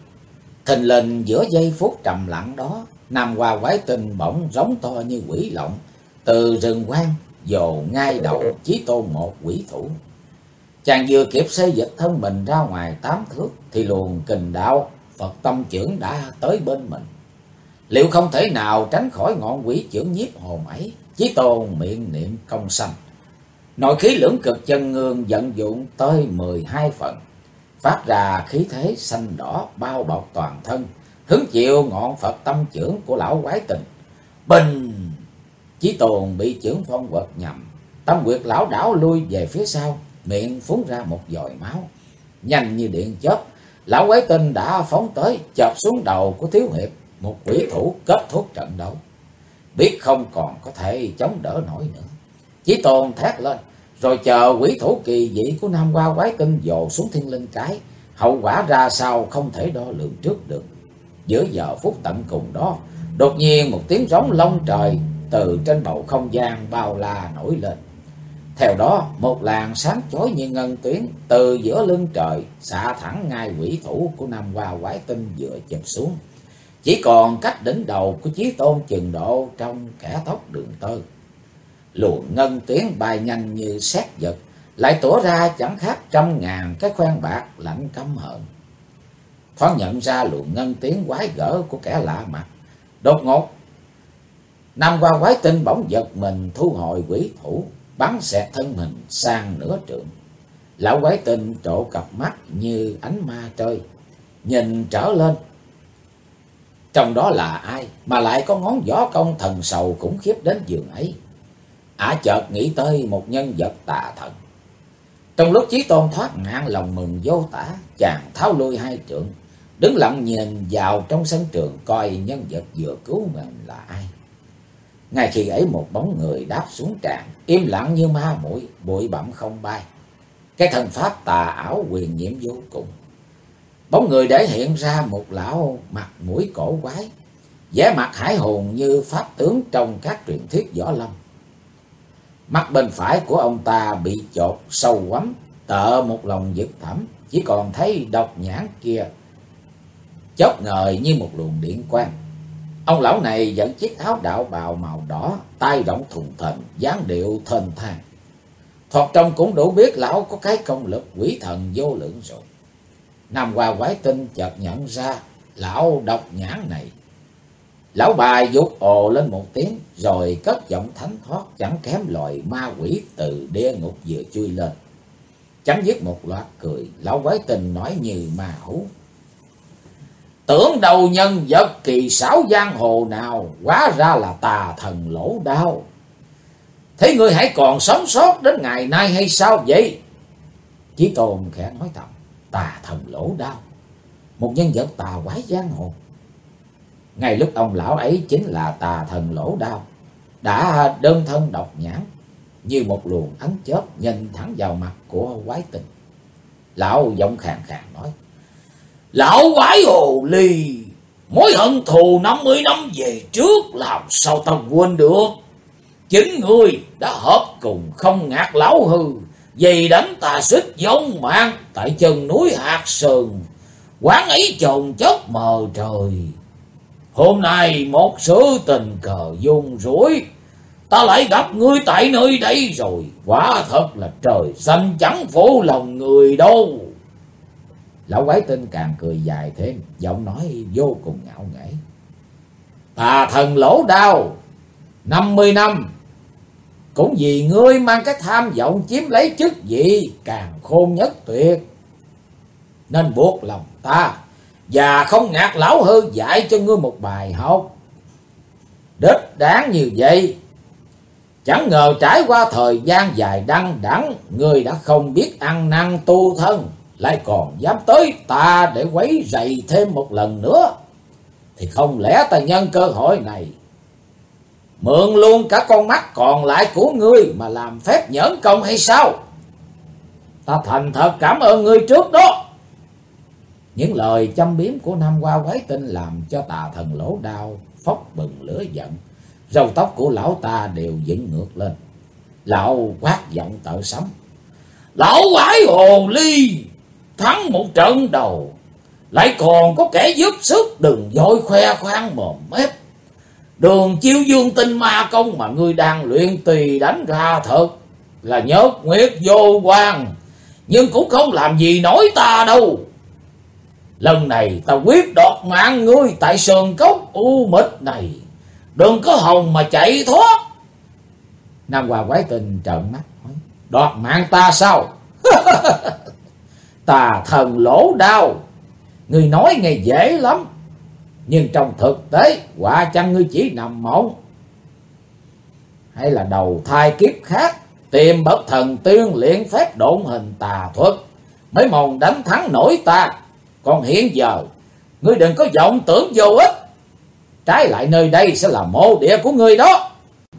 Thình lình giữa giây phút trầm lặng đó, Nam Hoa Quái Tinh bỗng giống to như quỷ lộng từ rừng quang dồ ngay đầu Chí Tôn một quỷ thủ. Chàng vừa kịp xây dịch thân mình ra ngoài 8 thước thì luồng kình đạo Phật tâm chưởng đã tới bên mình. Liệu không thể nào tránh khỏi ngọn quỷ chưởng nhiếp hồn ấy? Chí Tôn miệng niệm công sanh, nội khí lưỡng cực chân ngương vận dụng tới 12 phần, phát ra khí thế xanh đỏ bao bọc toàn thân, hứng chịu ngọn Phật tâm chưởng của lão Quái Tinh. Bình! Chí Tôn bị chưởng phong quật nhầm, tâm quyệt lão đảo lui về phía sau, miệng phun ra một dòi máu. Nhanh như điện chớp, lão Quái Tinh đã phóng tới, chộp xuống đầu của Thiếu Hiệp, một quỷ thủ kết thúc trận đấu. Biết không còn có thể chống đỡ nổi nữa, Chí Tôn thét lên, rồi chờ quỷ thủ kỳ dị của Nam Hoa Quái Tinh dồ xuống thiên linh cái. Hậu quả ra sao không thể đo lường trước được. Giữa giờ phút tận cùng đó, đột nhiên một tiếng rống long trời từ trên bầu không gian bao la nổi lên. Theo đó, một làn sáng chói như ngân tuyến từ giữa lưng trời xạ thẳng ngay quỷ thủ của Nam Hoa Quái Tinh vừa chụp xuống. Chỉ còn cách đỉnh đầu của Chí Tôn chừng độ trong kẻ tóc đường tơ. Luồng ngân tuyến bay nhanh như sét giật, lại tủa ra chẳng khác 100.000 cái khoen bạc lạnh căm hận. Thoáng nhận ra luồng ngân tuyến quái gở của kẻ lạ mặt, đột ngột Nam Hoa Quái Tinh bỗng giật mình thu hồi quỷ thủ, bắn xẹt thân mình sang nửa trượng. Lão Quái Tinh trộ cặp mắt như ánh ma trời, nhìn trở lên. Trong đó là ai mà lại có ngón võ công thần sầu khủng khiếp đến giường ấy? Ả chợt nghĩ tới một nhân vật tà thần. Trong lúc Chí Tôn thoát nạn, lòng mừng vô tả, chàng tháo lui 2 trượng, đứng lặng nhìn vào trong sân trường coi nhân vật vừa cứu mình là ai. Ngay khi ấy một bóng người đáp xuống tràn, im lặng như ma muội, bụi bặm không bay. Cái thân pháp tà ảo quyền nhiệm vô cùng. Bóng người để hiện ra một lão mặt mũi cổ quái, vẻ mặt hải hùng như pháp tướng trong các truyền thuyết võ lâm. Mắt bên phải của ông ta bị chột sâu quắm, tợ một lòng vực thẳm, chỉ còn thấy độc nhãn kia chớp ngời như một luồng điện quang. Ông lão này dẫn chiếc áo đạo bào màu đỏ, tay rộng thùng thình, dáng điệu thênh thang. Thoạt trông cũng đủ biết lão có cái công lực quỷ thần vô lượng rồi. Nam Hoa Quái Tinh chợt nhận ra lão độc nhãn này. Lão bài vút ồ lên một tiếng, rồi cất giọng thánh thoát chẳng kém loài ma quỷ từ địa ngục vừa chui lên. Chấm dứt một loạt cười, lão Quái Tinh nói như ma hú: tưởng đâu nhân vật kỳ xảo giang hồ nào, hóa ra là tà thần Lỗ Đao. Thế ngươi hãy còn sống sót đến ngày nay hay sao vậy? Chí Tôn khẽ nói thầm: tà thần Lỗ Đao, một nhân vật tà quái giang hồ. Ngay lúc ông lão ấy chính là tà thần Lỗ Đao, đã đơn thân độc nhãn, như một luồng ánh chớp nhìn thẳng vào mặt của Quái Tinh. Lão giọng khàn khàn nói: lão quái hồ ly, mối hận thù 50 năm về trước làm sao ta quên được. Chính ngươi đã hợp cùng không ngạc lão hư, vì đánh tà xích giống mạng tại chân núi Hạt Sơn, quán ấy chồn chất mờ trời. Hôm nay một sự tình cờ dung rủi, ta lại gặp ngươi tại nơi đây rồi, quả thật là trời xanh chẳng phụ lòng người đâu. Lão Quái Tinh càng cười dài thêm, giọng nói vô cùng ngạo nghễ: tà thần Lỗ Đao, 50 năm cũng vì ngươi mang cái tham vọng chiếm lấy chức vị càng khôn nhất tuyệt, nên buộc lòng ta Và không ngạc lão hư dạy cho ngươi một bài học đích đáng như vậy. Chẳng ngờ trải qua thời gian dài đăng đẵng, ngươi đã không biết ăn năn tu thân, lại còn dám tới ta để quấy rầy thêm một lần nữa. Thì không lẽ ta nhân cơ hội này mượn luôn cả con mắt còn lại của ngươi mà làm phép nhẫn công hay sao? Ta thành thật cảm ơn ngươi trước đó. Những lời châm biếm của Nam Hoa Quái Tinh làm cho Tà Thần Lỗ Đao phốc bừng lửa giận. Râu tóc của lão ta đều dựng ngược lên. Lão quát giọng tợ sấm: lão quái hồ ly, thắng một trận đầu lại còn có kẻ giúp sức, đừng vội khoe khoang mồm mép. Đường Chiêu Dương Tinh Ma Công mà ngươi đang luyện tùy đánh ra thật là nhớt nguyệt vô quan, nhưng cũng không làm gì nổi ta đâu. Lần này ta quyết đoạt mạng ngươi tại sườn cốc u mịt này, đừng có hòng mà chạy thoát. Nam Hoa Quái Tinh trợn mắt nói: đoạt mạng ta sao? Tà Thần Lỗ Đao, ngươi nói nghe dễ lắm, nhưng trong thực tế quả chăng ngươi chỉ nằm mộng, hay là đầu thai kiếp khác tìm bậc thần tiên luyện phép độn hình tà thuật mới mong đánh thắng nổi ta? Còn hiện giờ ngươi đừng có vọng tưởng vô ích, trái lại nơi đây sẽ là mộ địa của ngươi đó.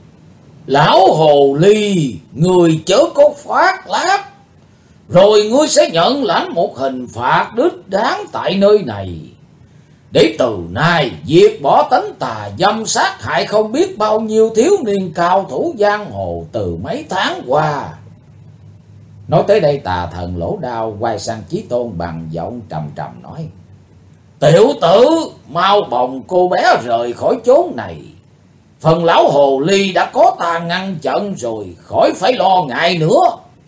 Lão hồ ly, ngươi chớ có phát lác, rồi ngươi sẽ nhận lãnh một hình phạt đích đáng tại nơi này. Để từ nay diệt bỏ tánh tà dâm sát hại không biết bao nhiêu thiếu niên cao thủ giang hồ từ mấy tháng qua. Nói tới đây, Tà Thần Lỗ Đao quay sang Chí Tôn bằng giọng trầm trầm nói: tiểu tử, mau bồng cô bé rời khỏi chốn này. Phần lão hồ ly đã có ta ngăn chặn rồi, khỏi phải lo ngại nữa.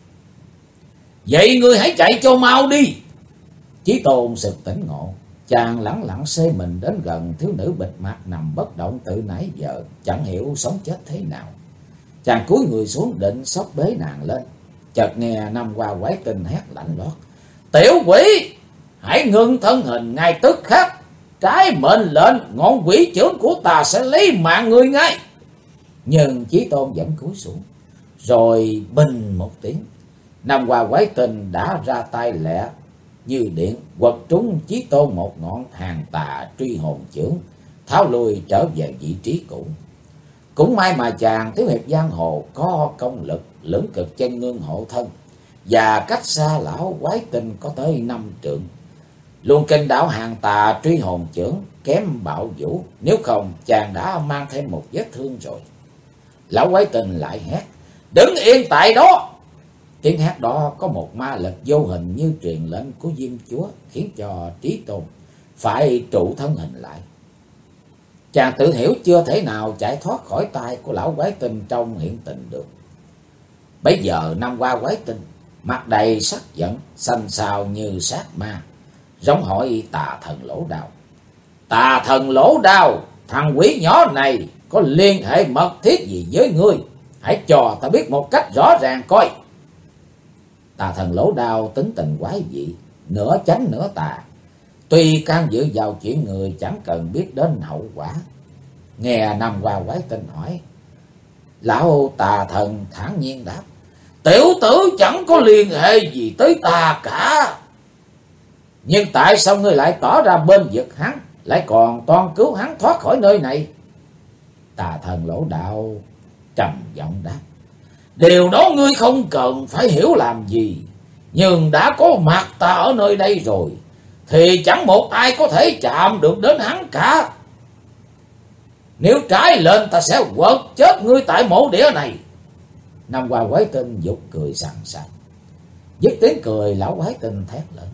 Vậy ngươi hãy chạy cho mau đi. Chí Tôn sực tỉnh ngộ, chàng lẳng lặng xê mình đến gần thiếu nữ bịt mặt nằm bất động từ nãy giờ, chẳng hiểu sống chết thế nào. Chàng cúi người xuống định xốc bế nàng lên, chợt nghe Nam Hoa Quái Tinh hét lạnh lót: tiểu quỷ, hãy ngưng thân hình ngay tức khắc, trái mệnh lệnh ngọn quỷ chưởng của ta sẽ lấy mạng ngươi ngay. Nhưng Chí Tôn vẫn cúi xuống, rồi bình một tiếng, Nam Hoa Quái Tinh đã ra tay lẹ như điện, quật trúng Chí Tôn một ngọn hàng tà truy hồn chưởng, tháo lui trở về vị trí cũ. Cũng may mà chàng thiếu hiệp giang hồ có công lực lưỡng cực chân ngưng hộ thân, và cách xa lão Quái Tinh có tới 5 trượng. Luồng kinh đạo hàng tà truy hồn chưởng kém bạo vũ, nếu không chàng đã mang thêm một vết thương rồi. Lão Quái Tinh lại hét: đứng yên tại đó. Tiếng hét đó có một ma lực vô hình như truyền lệnh của Diêm Chúa, khiến cho Chí Tôn phải trụ thân hình lại. Chàng tự hiểu chưa thể nào chạy thoát khỏi tay của lão Quái Tinh trong hiện tình được. Bấy giờ Nam Hoa Quái Tinh mặt đầy sắc giận, xanh xao như sát ma, rống hỏi Tà Thần Lỗ Đao: Tà Thần Lỗ Đao, thằng quỷ nhỏ này có liên hệ mật thiết gì với ngươi? Hãy cho ta biết một cách rõ ràng coi. Tà Thần Lỗ Đao tính tình quái dị, nửa chánh nửa tà, tuy can dự vào chuyện người chẳng cần biết đến hậu quả. Nghe Nam Hoa Quái Tinh hỏi, lão Tà Thần thản nhiên đáp: tiểu tử chẳng có liên hệ gì tới ta cả. Nhưng tại sao ngươi lại tỏ ra bên vực hắn, lại còn toan cứu hắn thoát khỏi nơi này? Tà Thần Lỗ Đao trầm giọng đáp: điều đó ngươi không cần phải hiểu làm gì, nhưng đã có mặt ta ở nơi đây rồi thì chẳng một ai có thể chạm được đến hắn cả. Nếu trái lên ta sẽ quật chết ngươi tại mộ địa này. Nam Hoa Quái Tinh giục cười sằng sặc. Dứt tiếng cười, lão Quái Tinh thét lên: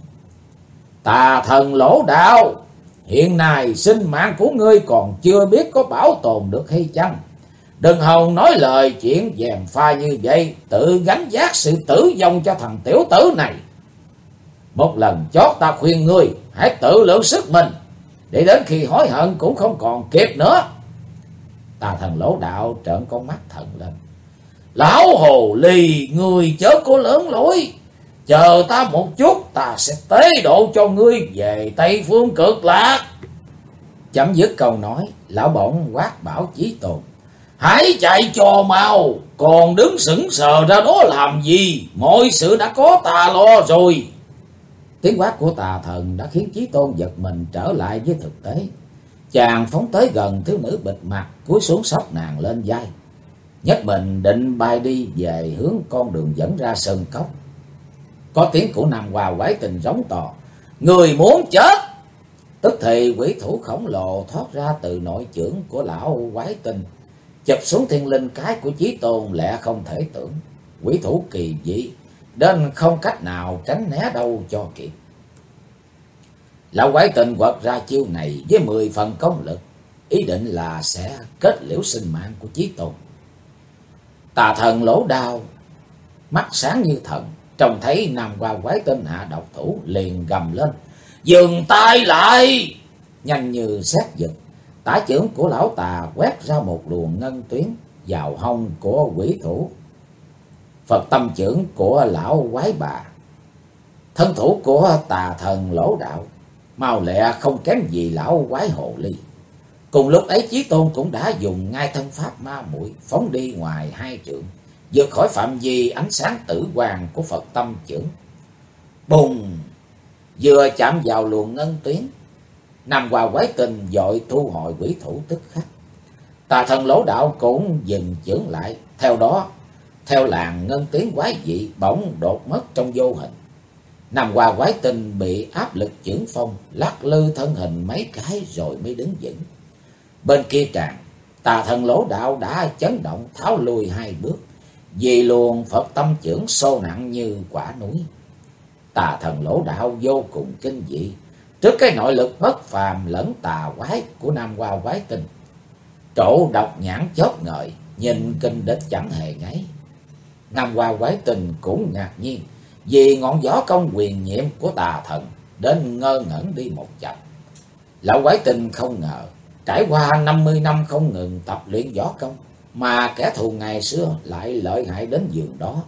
Tà Thần Lỗ Đao, hiện nay sinh mạng của ngươi còn chưa biết có bảo tồn được hay chăng? Đừng hòng nói lời chuyện dèm pha như vậy, tự gánh vác sự tử vong cho thằng tiểu tử này. Một lần chót ta khuyên ngươi hãy tự lượng sức mình, để đến khi hối hận cũng không còn kịp nữa. Tà Thần Lỗ Đạo trợn con mắt thần lên: lão hồ ly, ngươi chớ có lớn lối, chờ ta một chút, ta sẽ tế độ cho ngươi về Tây Phương Cực Lạc. Chấm dứt câu nói, lão bỗng quát bảo Chí Tôn: hãy chạy cho mau, còn đứng sững sờ ra đó làm gì? Mọi sự đã có ta lo rồi. Tiếng quát của tà thần đã khiến Chí Tôn giật mình trở lại với thực tế. Chàng phóng tới gần thiếu nữ bịt mặt, cúi xuống xốc nàng lên vai, nhấc mình định bay đi về hướng con đường dẫn ra sơn cốc. Có tiếng của Nam Hoa Quái Tình rống to: người muốn chết! Tức thì quỷ thủ khổng lồ thoát ra từ nội chưởng của lão Quái Tình, chụp xuống thiên linh cái của Chí Tôn lẹ không thể tưởng. Quỷ thủ kỳ dị đến không cách nào tránh né đâu cho kịp. Lão Quái Tình quật ra chiêu này với 10 phần công lực, ý định là sẽ kết liễu sinh mạng của Chí Tôn. Tà thần Lỗ Đao mắt sáng như thần, trông thấy Nam Hoa Quái Tinh hạ độc thủ liền gầm lên: dừng tay lại! Nhanh như sét giật, tả chưởng của lão tà quét ra một luồng ngân tuyến vào hông của quỷ thủ. Phật tâm chưởng của lão quái bà. Thân thủ của tà thần Lỗ Đạo mau lẹ không kém gì lão quái hồ ly. Cùng lúc ấy Chí Tôn cũng đã dùng ngay thân pháp ma muội phóng đi ngoài 2 trượng, vượt khỏi phạm vi ánh sáng tử quang của Phật tâm chưởng. Bùng! Vừa chạm vào luồng ngân tuyến, Nam Hoa Quái Tình vội thu hồi quỷ thủ tức khắc. Tà thần Lỗ Đạo cũng dừng chưởng lại, theo đó theo làn ngân tuyến quái dị bỗng đột mất trong vô hình. Nam Hoa Quái Tinh bị áp lực chưởng phong lắc lư thân hình mấy cái rồi mới đứng vững. Bên kia tràn, tà thần Lỗ Đạo đã chấn động tháo lùi 2 bước, vì luồng Phật tâm chưởng xô nặng như quả núi. Tà thần Lỗ Đạo vô cùng kinh dị trước cái nội lực bất phàm lẫn tà quái của Nam Hoa Quái Tinh. Trổ độc nhãn chớp ngời, nhìn kinh địch chẳng hề ngáy. Nam Hoa Quái Tinh cũng ngạc nhiên vì ngọn gió công quyền nhiệm của tà thần, đến ngơ ngẩn đi một chập. Lão Quái Tinh không ngờ trải qua 50 năm không ngừng tập luyện võ công mà kẻ thù ngày xưa lại lợi hại đến giường đó.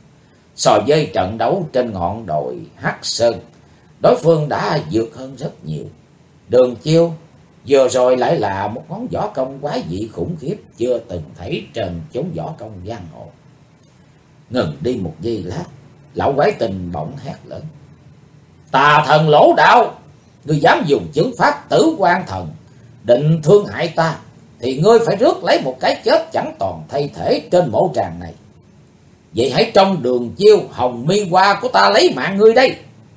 So với trận đấu trên ngọn đồi Hắc Sơn, đối phương đã vượt hơn rất nhiều. Đường chiêu vừa rồi lại là một món võ công quái dị khủng khiếp chưa từng thấy trên chốn võ công giang hồ. Ngừng đi một giây lát, lão Quái Tinh bỗng hét lớn: tà thần Lỗ Đạo, ngươi dám dùng chưởng pháp Tử Quan Thần định thương hại ta, thì ngươi phải rước lấy một cái chết chẳng toàn thay thể trên mộ tràng này. Vậy hãy trong đường chiêu hồng mi hoa của ta lấy mạng ngươi đây.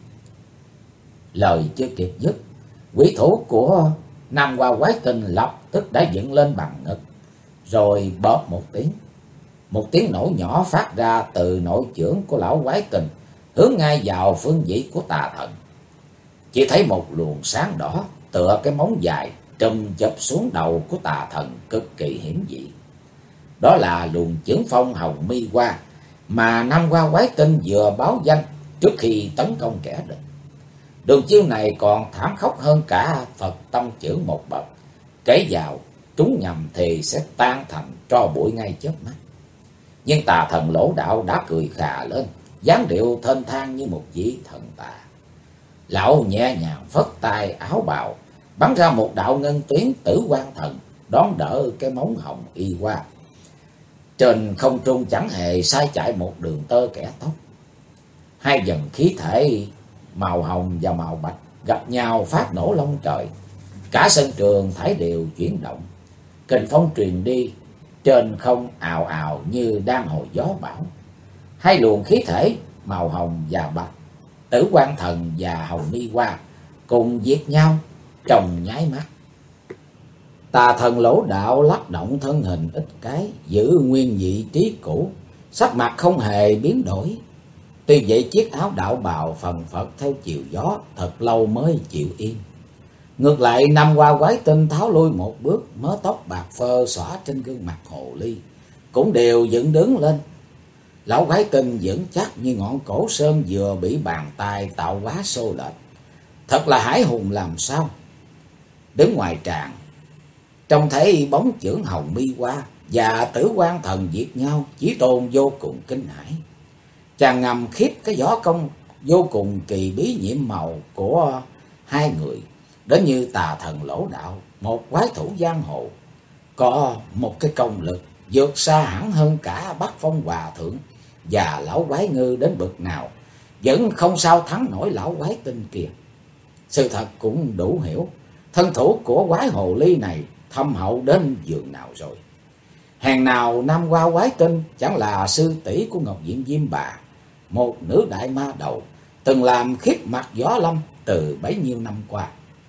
Lời chưa kịp dứt, quỷ thủ của Nam Hoa Quái Tinh lập tức đã dựng lên bằng ngực, rồi bóp một tiếng. Một tiếng nổ nhỏ phát ra từ nội chưởng của lão Quái Tinh, hướng ngay vào phương vị của tà thần. Chỉ thấy một luồng sáng đỏ tựa cái móng dài trùm chụp xuống đầu của tà thần cực kỳ hiểm dị. Đó là luồng chưởng phong hồng mi hoa mà Nam Hoa Quái Tinh vừa báo danh trước khi tấn công kẻ địch. Đường chiêu này còn thảm khốc hơn cả Phật tâm chưởng một bậc, kể vào trúng nhầm thì sẽ tan thành tro bụi ngay chớp mắt. Nhưng tà thần Lỗ Đạo đã cười khà lên, dáng điệu thênh thang như một vị thần tà. Lão nhẹ nhàng phất tay áo bào, bắn ra một đạo ngân tuyến Tử Quan Thần đón đỡ cái móng hồng y hoa. Trên không trung chẳng hề sai chạy một đường tơ kẻ tóc. 2 dần khí thể màu hồng và màu bạch gặp nhau phát nổ long trời. Cả sân trường thải đều chuyển động, kình phong truyền đi, trên không ào ào như đang hồi gió bão. 2 luồng khí thể màu hồng và bạch, Tử Quan Thần và hồng mi hoa cùng giết nhau trong nháy mắt. Tà thần Lỗ Đạo lắc động thân hình ít cái, giữ nguyên vị trí cũ, sắc mặt không hề biến đổi. Tuy vậy chiếc áo đạo bào phần phật theo chiều gió, thật lâu mới chịu yên. Ngược lại Nam Hoa Quái Tinh tháo lui một bước, mớ tóc bạc phơ xõa trên gương mặt hồ ly cũng đều dựng đứng lên. Lão Quái Tinh vững chắc như ngọn cổ sơn vừa bị bàn tay tạo hóa xô lệch, thật là hải hùng làm sao. Đứng ngoài tràng, trông thấy bóng chưởng hồng mi hoa và Tử Quan Thần giết nhau, Chí Tôn vô cùng kinh hãi. Chàng ngầm khiếp cái võ công vô cùng kỳ bí nhiệm màu của hai người, đến như tà thần Lỗ Đạo, một quái thủ giang hồ, có một cái công lực vượt xa hẳn hơn cả Bắc Phong Hòa Thượng và lão quái ngư đến bậc nào, vẫn không sao thắng nổi lão quái tinh kia. Sự thật cũng đủ hiểu, thân thủ của quái hồ ly này thâm hậu đến giường nào rồi. Hèn nào năm qua quái tinh chẳng là sư tỷ của Ngọc Diện Diêm Bà, một nữ đại ma đầu, từng làm khiếp mặt võ lâm từ bấy nhiêu năm qua.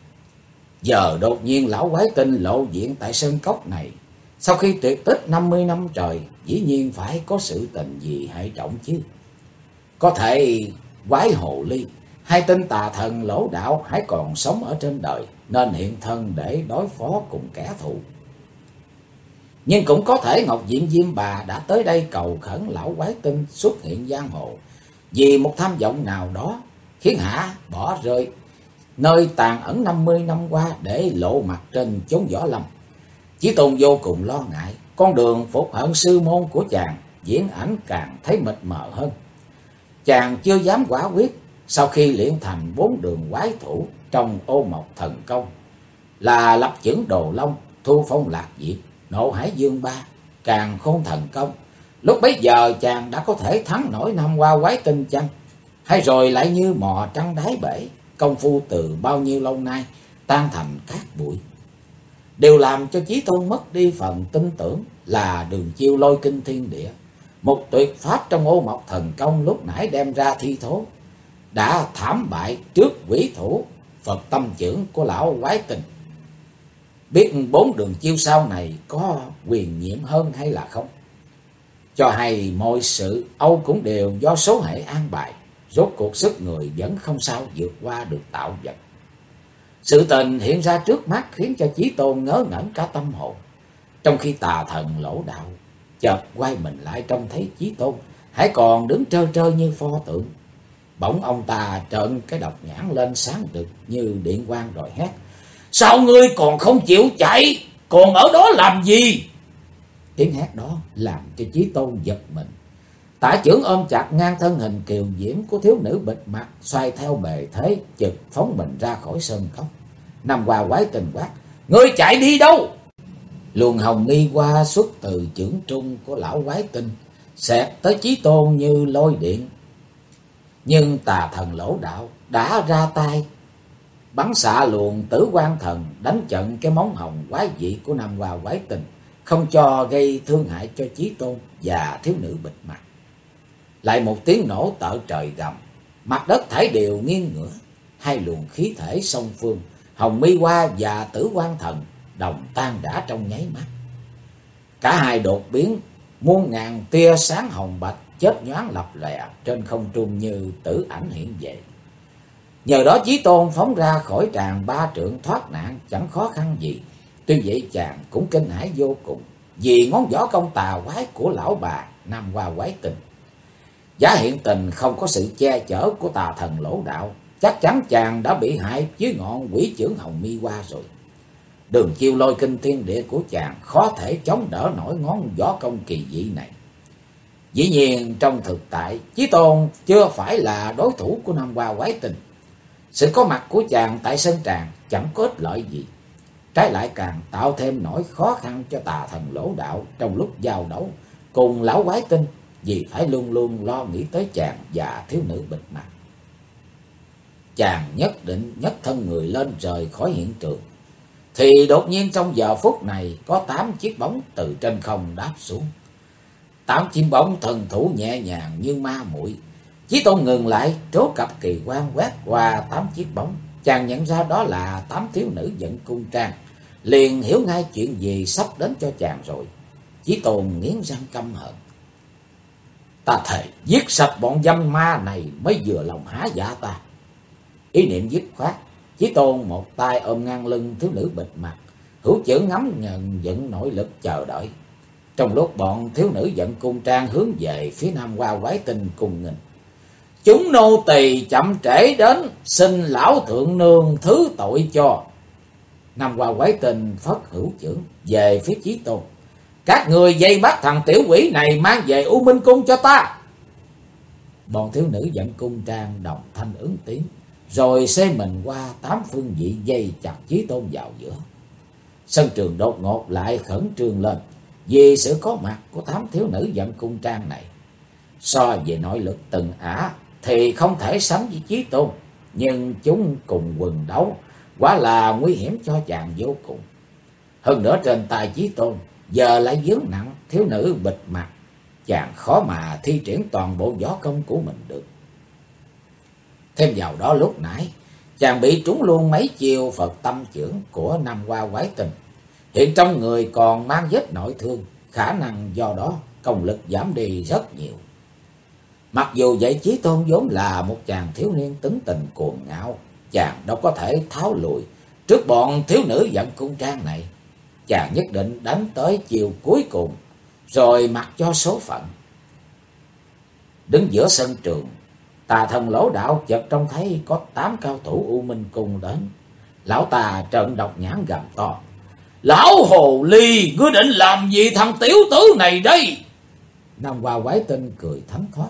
Giờ đột nhiên lão quái tinh lộ diện tại sơn cốc này, sau khi tuyệt tích 50 năm trời, dĩ nhiên phải có sự tình gì hệ trọng chứ. Có thể quái hồ ly hay tên tà thần Lỗ Đạo hãy còn sống ở trên đời, nên hiện thân để đối phó cùng kẻ thù. Nhưng cũng có thể Ngọc Diện Diêm Bà đã tới đây cầu khẩn lão quái tinh xuất hiện giang hồ, vì một tham vọng nào đó khiến Hạ bỏ rơi nơi tàn ẩn 50 năm qua để lộ mặt trên chốn võ lâm. Chí Tôn vô cùng lo ngại, con đường phục hận sư môn của chàng diễn ảnh càng thấy mịt mờ hơn. Chàng chưa dám quả quyết, sau khi luyện thành 4 đường quái thủ trong Ô Mộc Thần Công là Lập Chưởng Đồ Long, Thu Phong Lạc Diệp, Nộ Hải Dương Ba, Càn Khôn Thần Công, lúc bấy giờ chàng đã có thể thắng nổi năm qua quái tinh chăng? Hay rồi lại như mò trăng đáy bể, công phu từ bao nhiêu lâu nay tan thành cát bụi? Điều làm cho Chí Tôn mất đi phần tin tưởng là đường chiêu Lôi Kinh Thiên Địa, một tuyệt pháp trong Ô Mộc Thần Công lúc nãy đem ra thi thố, đã thảm bại trước quỷ thủ Phật Tâm Chưởng của lão quái tinh. Biết 4 đường chiêu sau này có quyền nhiệm hơn hay là không? Cho hay mọi sự âu cũng đều do số hệ an bài, rốt cuộc sức người vẫn không sao vượt qua được tạo vật. Sự tình hiện ra trước mắt khiến cho Chí Tôn ngớ ngẩn cả tâm hồn. Trong khi tà thần Lỗ Đạo chợt quay mình lại trông thấy Chí Tôn hãy còn đứng trơ trơ như pho tượng. Bỗng ông ta trợn cái độc nhãn lên sáng rực như điện quang rồi hét: "Sao ngươi còn không chịu chạy? Còn ở đó làm gì?" Tiếng hét đó làm cho Chí Tôn giật mình. Tả chưởng ôm chặt ngang thân hình kiều diễm của thiếu nữ bịt mặt, xoay theo bề thế chực phóng mình ra khỏi sơn cốc. Năm qua quái tinh quát: "Ngươi chạy đi đâu?" Luồng hồng mi qua xuất từ chưởng trung của lão quái tinh, xẹt tới Chí Tôn như lôi điện. Nhưng tà thần Lỗ Đạo đã ra tay bắn xạ luồng tử quan thần, đánh trận cái móng hồng quái dị của năm qua quái tinh, không cho gây thương hại cho Chí Tôn và thiếu nữ bịt mặt. Lại một tiếng nổ tợ trời gầm, mặt đất thảy đều nghiêng ngửa, hai luồng khí thể song phương, hồng mi hoa và tử quan thần đồng tan rã trong nháy mắt. Cả hai đột biến, muôn ngàn tia sáng hồng bạch chớp nhoáng lập lòe trên không trung như tử ảnh hiện về. Nhờ đó Chí Tôn phóng ra khỏi tràng 3 trượng thoát nạn chẳng khó khăn gì. Tuy vậy chàng cũng kinh hãi vô cùng, vì ngón võ công tà quái của lão bà năm qua quái tinh. Giả hiện tình không có sự che chở của tà thần Lỗ Đạo, chắc chắn chàng đã bị hại dưới ngọn quỷ chưởng hồng mi hoa rồi. Đường chiêu Lôi Kinh Thiên Địa của chàng khó thể chống đỡ nổi ngón võ công kỳ dị này. Dĩ nhiên trong thực tại, Chí Tôn chưa phải là đối thủ của năm qua quái tinh. Sự có mặt của chàng tại sân tràng chẳng có ích lợi gì, trái lại càng tạo thêm nỗi khó khăn cho tà thần Lỗ Đạo trong lúc giao đấu cùng lão quái tinh, vì phải luôn luôn lo nghĩ tới chàng và thiếu nữ bịt mặt. Chàng nhất định nhấc thân người lên rời khỏi hiện trường, thì đột nhiên trong giờ phút này có 8 chiếc bóng từ trên không đáp xuống. 8 chim bóng thần thủ nhẹ nhàng như ma muội. Chí Tôn ngừng lại, trố cặp kỳ quan quét qua 8 chiếc bóng, chàng nhận ra đó là 8 thiếu nữ dẫn cung trang, liền hiểu ngay chuyện gì sắp đến cho chàng rồi. Chí Tôn nghiến răng căm hận: "Ta thề giết sạch bọn dâm ma này mới vừa lòng há dạ ta." Ý niệm dứt khoát, Chí Tôn một tay ôm ngang lưng thiếu nữ bịt mặt, hữu chưởng ngắm nhận dẫn nội lực chờ đợi. Trong lúc bọn thiếu nữ dẫn cung trang hướng về phía nam qua quái tinh cùng nghênh: "Chúng nô tỳ chậm trễ đến, xin lão thượng nương thứ tội cho." Nam qua quái tinh phất hữu chưởng về phía Chí Tôn: "Các người dây bắt thằng tiểu quỷ này mang về U Minh Cung cho ta." Bọn thiếu nữ dẫn cung trang đồng thanh ứng tiếng, rồi xê mình qua tám phương vị dây chặt Chí Tôn vào giữa. Sân trường đột ngột lại khẩn trương lên vì sự có mặt của tám thiếu nữ dẫn cung trang này. So về nội lực từng ả thì không thể sánh với Chí Tôn, nhưng chúng cùng quần đấu quả là nguy hiểm cho chàng vô cùng. Hơn nữa trên tay Chí Tôn giờ lại vướng nặng thiếu nữ bịt mặt, chàng khó mà thi triển toàn bộ võ công của mình được. Thêm vào đó lúc nãy chàng bị trúng luôn mấy chiêu Phật tâm chưởng của Nam Hoa Quái Tình, hiện trong người còn mang vết nội thương, khả năng do đó công lực giảm đi rất nhiều. Mặc dù vậy, Chí Tôn vốn là một chàng thiếu niên tính tình cuồng ngạo, chàng đâu có thể tháo lùi trước bọn thiếu nữ dẫn cung trang này. Chàng nhất định đánh tới chiều cuối cùng, rồi mặc cho số phận. Đứng giữa sân trường, Tà Thần Lỗ Đạo chợt trông thấy có 8 cao thủ U Minh Cung đến. Lão ta trợn độc nhãn gầm to: "Lão hồ ly, ngươi định làm gì thằng tiểu tử này đây?" Nam Hoa Quái Tinh cười thánh thoát: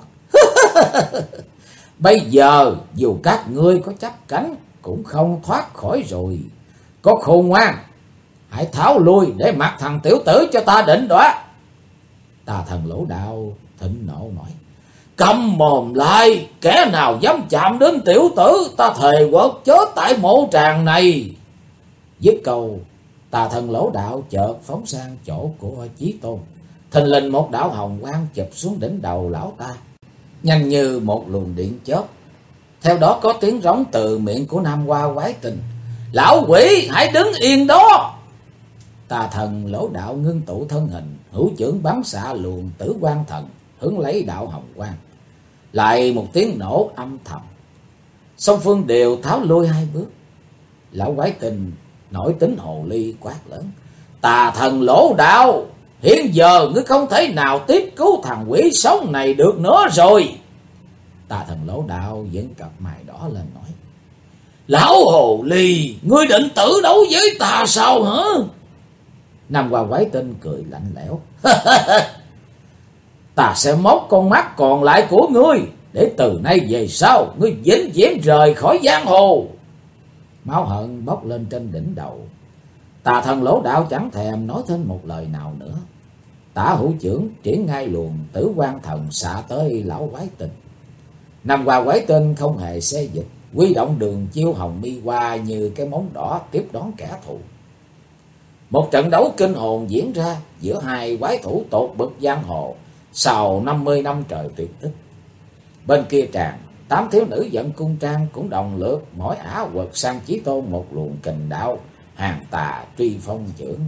"Bây giờ dù các ngươi có chắp cánh cũng không thoát khỏi rồi. Có khôn ngoan, hãy tháo lui để mặc thằng tiểu tử cho ta định đoạt." Tà Thần Lỗ Đạo thịnh nộ nói: "Câm mồm lại, kẻ nào dám chạm đến tiểu tử, ta thề quật chết tại mộ tràng này." Dứt câu, Tà Thần Lỗ Đạo chợt phóng sang chỗ của Chí Tôn. Thình lình một đạo hồng quang chụp xuống đỉnh đầu lão ta, nhanh như một luồng điện chớp. Theo đó có tiếng rống từ miệng của Nam Hoa Quái Tình: "Lão quỷ, hãy đứng yên đó!" Tà Thần Lỗ Đạo ngưng tụ thân hình, hữu chưởng bắn xạ luồng Tử Quang Thần hướng lấy đạo hồng quang. Lại một tiếng nổ âm thầm, song phương đều tháo lui 2 bước. Lão Quái Tình nổi tính hồ ly quát lớn: "Tà Thần Lỗ Đạo, hiện giờ ngươi không thể nào tiếp cứu thằng quỷ sống này được nữa rồi." Tà Thần Lỗ Đạo vẫn cặp mày đỏ lên nói: "Lão hồ ly, ngươi định tử đấu với ta sao hả?" Nam Hoa Quái Tinh cười lạnh lẽo: "Ta sẽ móc con mắt còn lại của ngươi, để từ nay về sau ngươi vĩnh viễn rời khỏi giang hồ." Máu hận bốc lên trên đỉnh đầu. Tà Thần Lỗ Đạo chẳng thèm nói thêm một lời nào nữa. Tả hữu chưởng triển ngay luồng Tử Quang Thần xạ tới lão Quái Tinh. Nam Hoa Quái Tinh không hề xê dịch, huy động đường chiêu hồng mi hoa như cái móng đỏ tiếp đón kẻ thù. Một trận đấu kinh hồn diễn ra giữa hai quái thủ tột bậc giang hồ sau 50 năm trời tuyệt tích. Bên kia tràng, 8 thiếu nữ dẫn cung trang cũng đồng lượt mỗi ả quật sang Chí Tôn một luồng kình đạo Hàng Tà Truy Phong chưởng.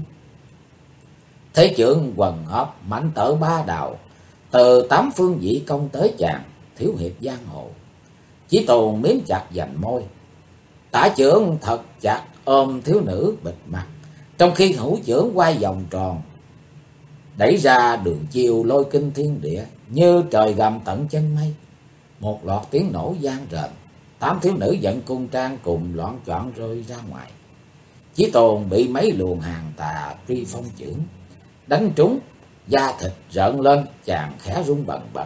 Thế chưởng quần hợp mạnh tở ba đạo, từ 8 phương vị công tới chàng thiếu hiệp giang hồ. Chí Tôn miếm chặt vành môi, tả chưởng thật chặt ôm thiếu nữ bịt mặt, trong khi hữu chưởng quay vòng tròn, đẩy ra đường chiêu lôi kinh thiên địa như trời gầm tận chân mây. Một loạt tiếng nổ vang rền, 8 thiếu nữ dẫn cung trang cùng loạn choạng rơi ra ngoài. Chí Tôn bị mấy luồng Hàng Tà Truy Phong chưởng đánh trúng, da thịt rợn lên, chàng khẽ run bần bật.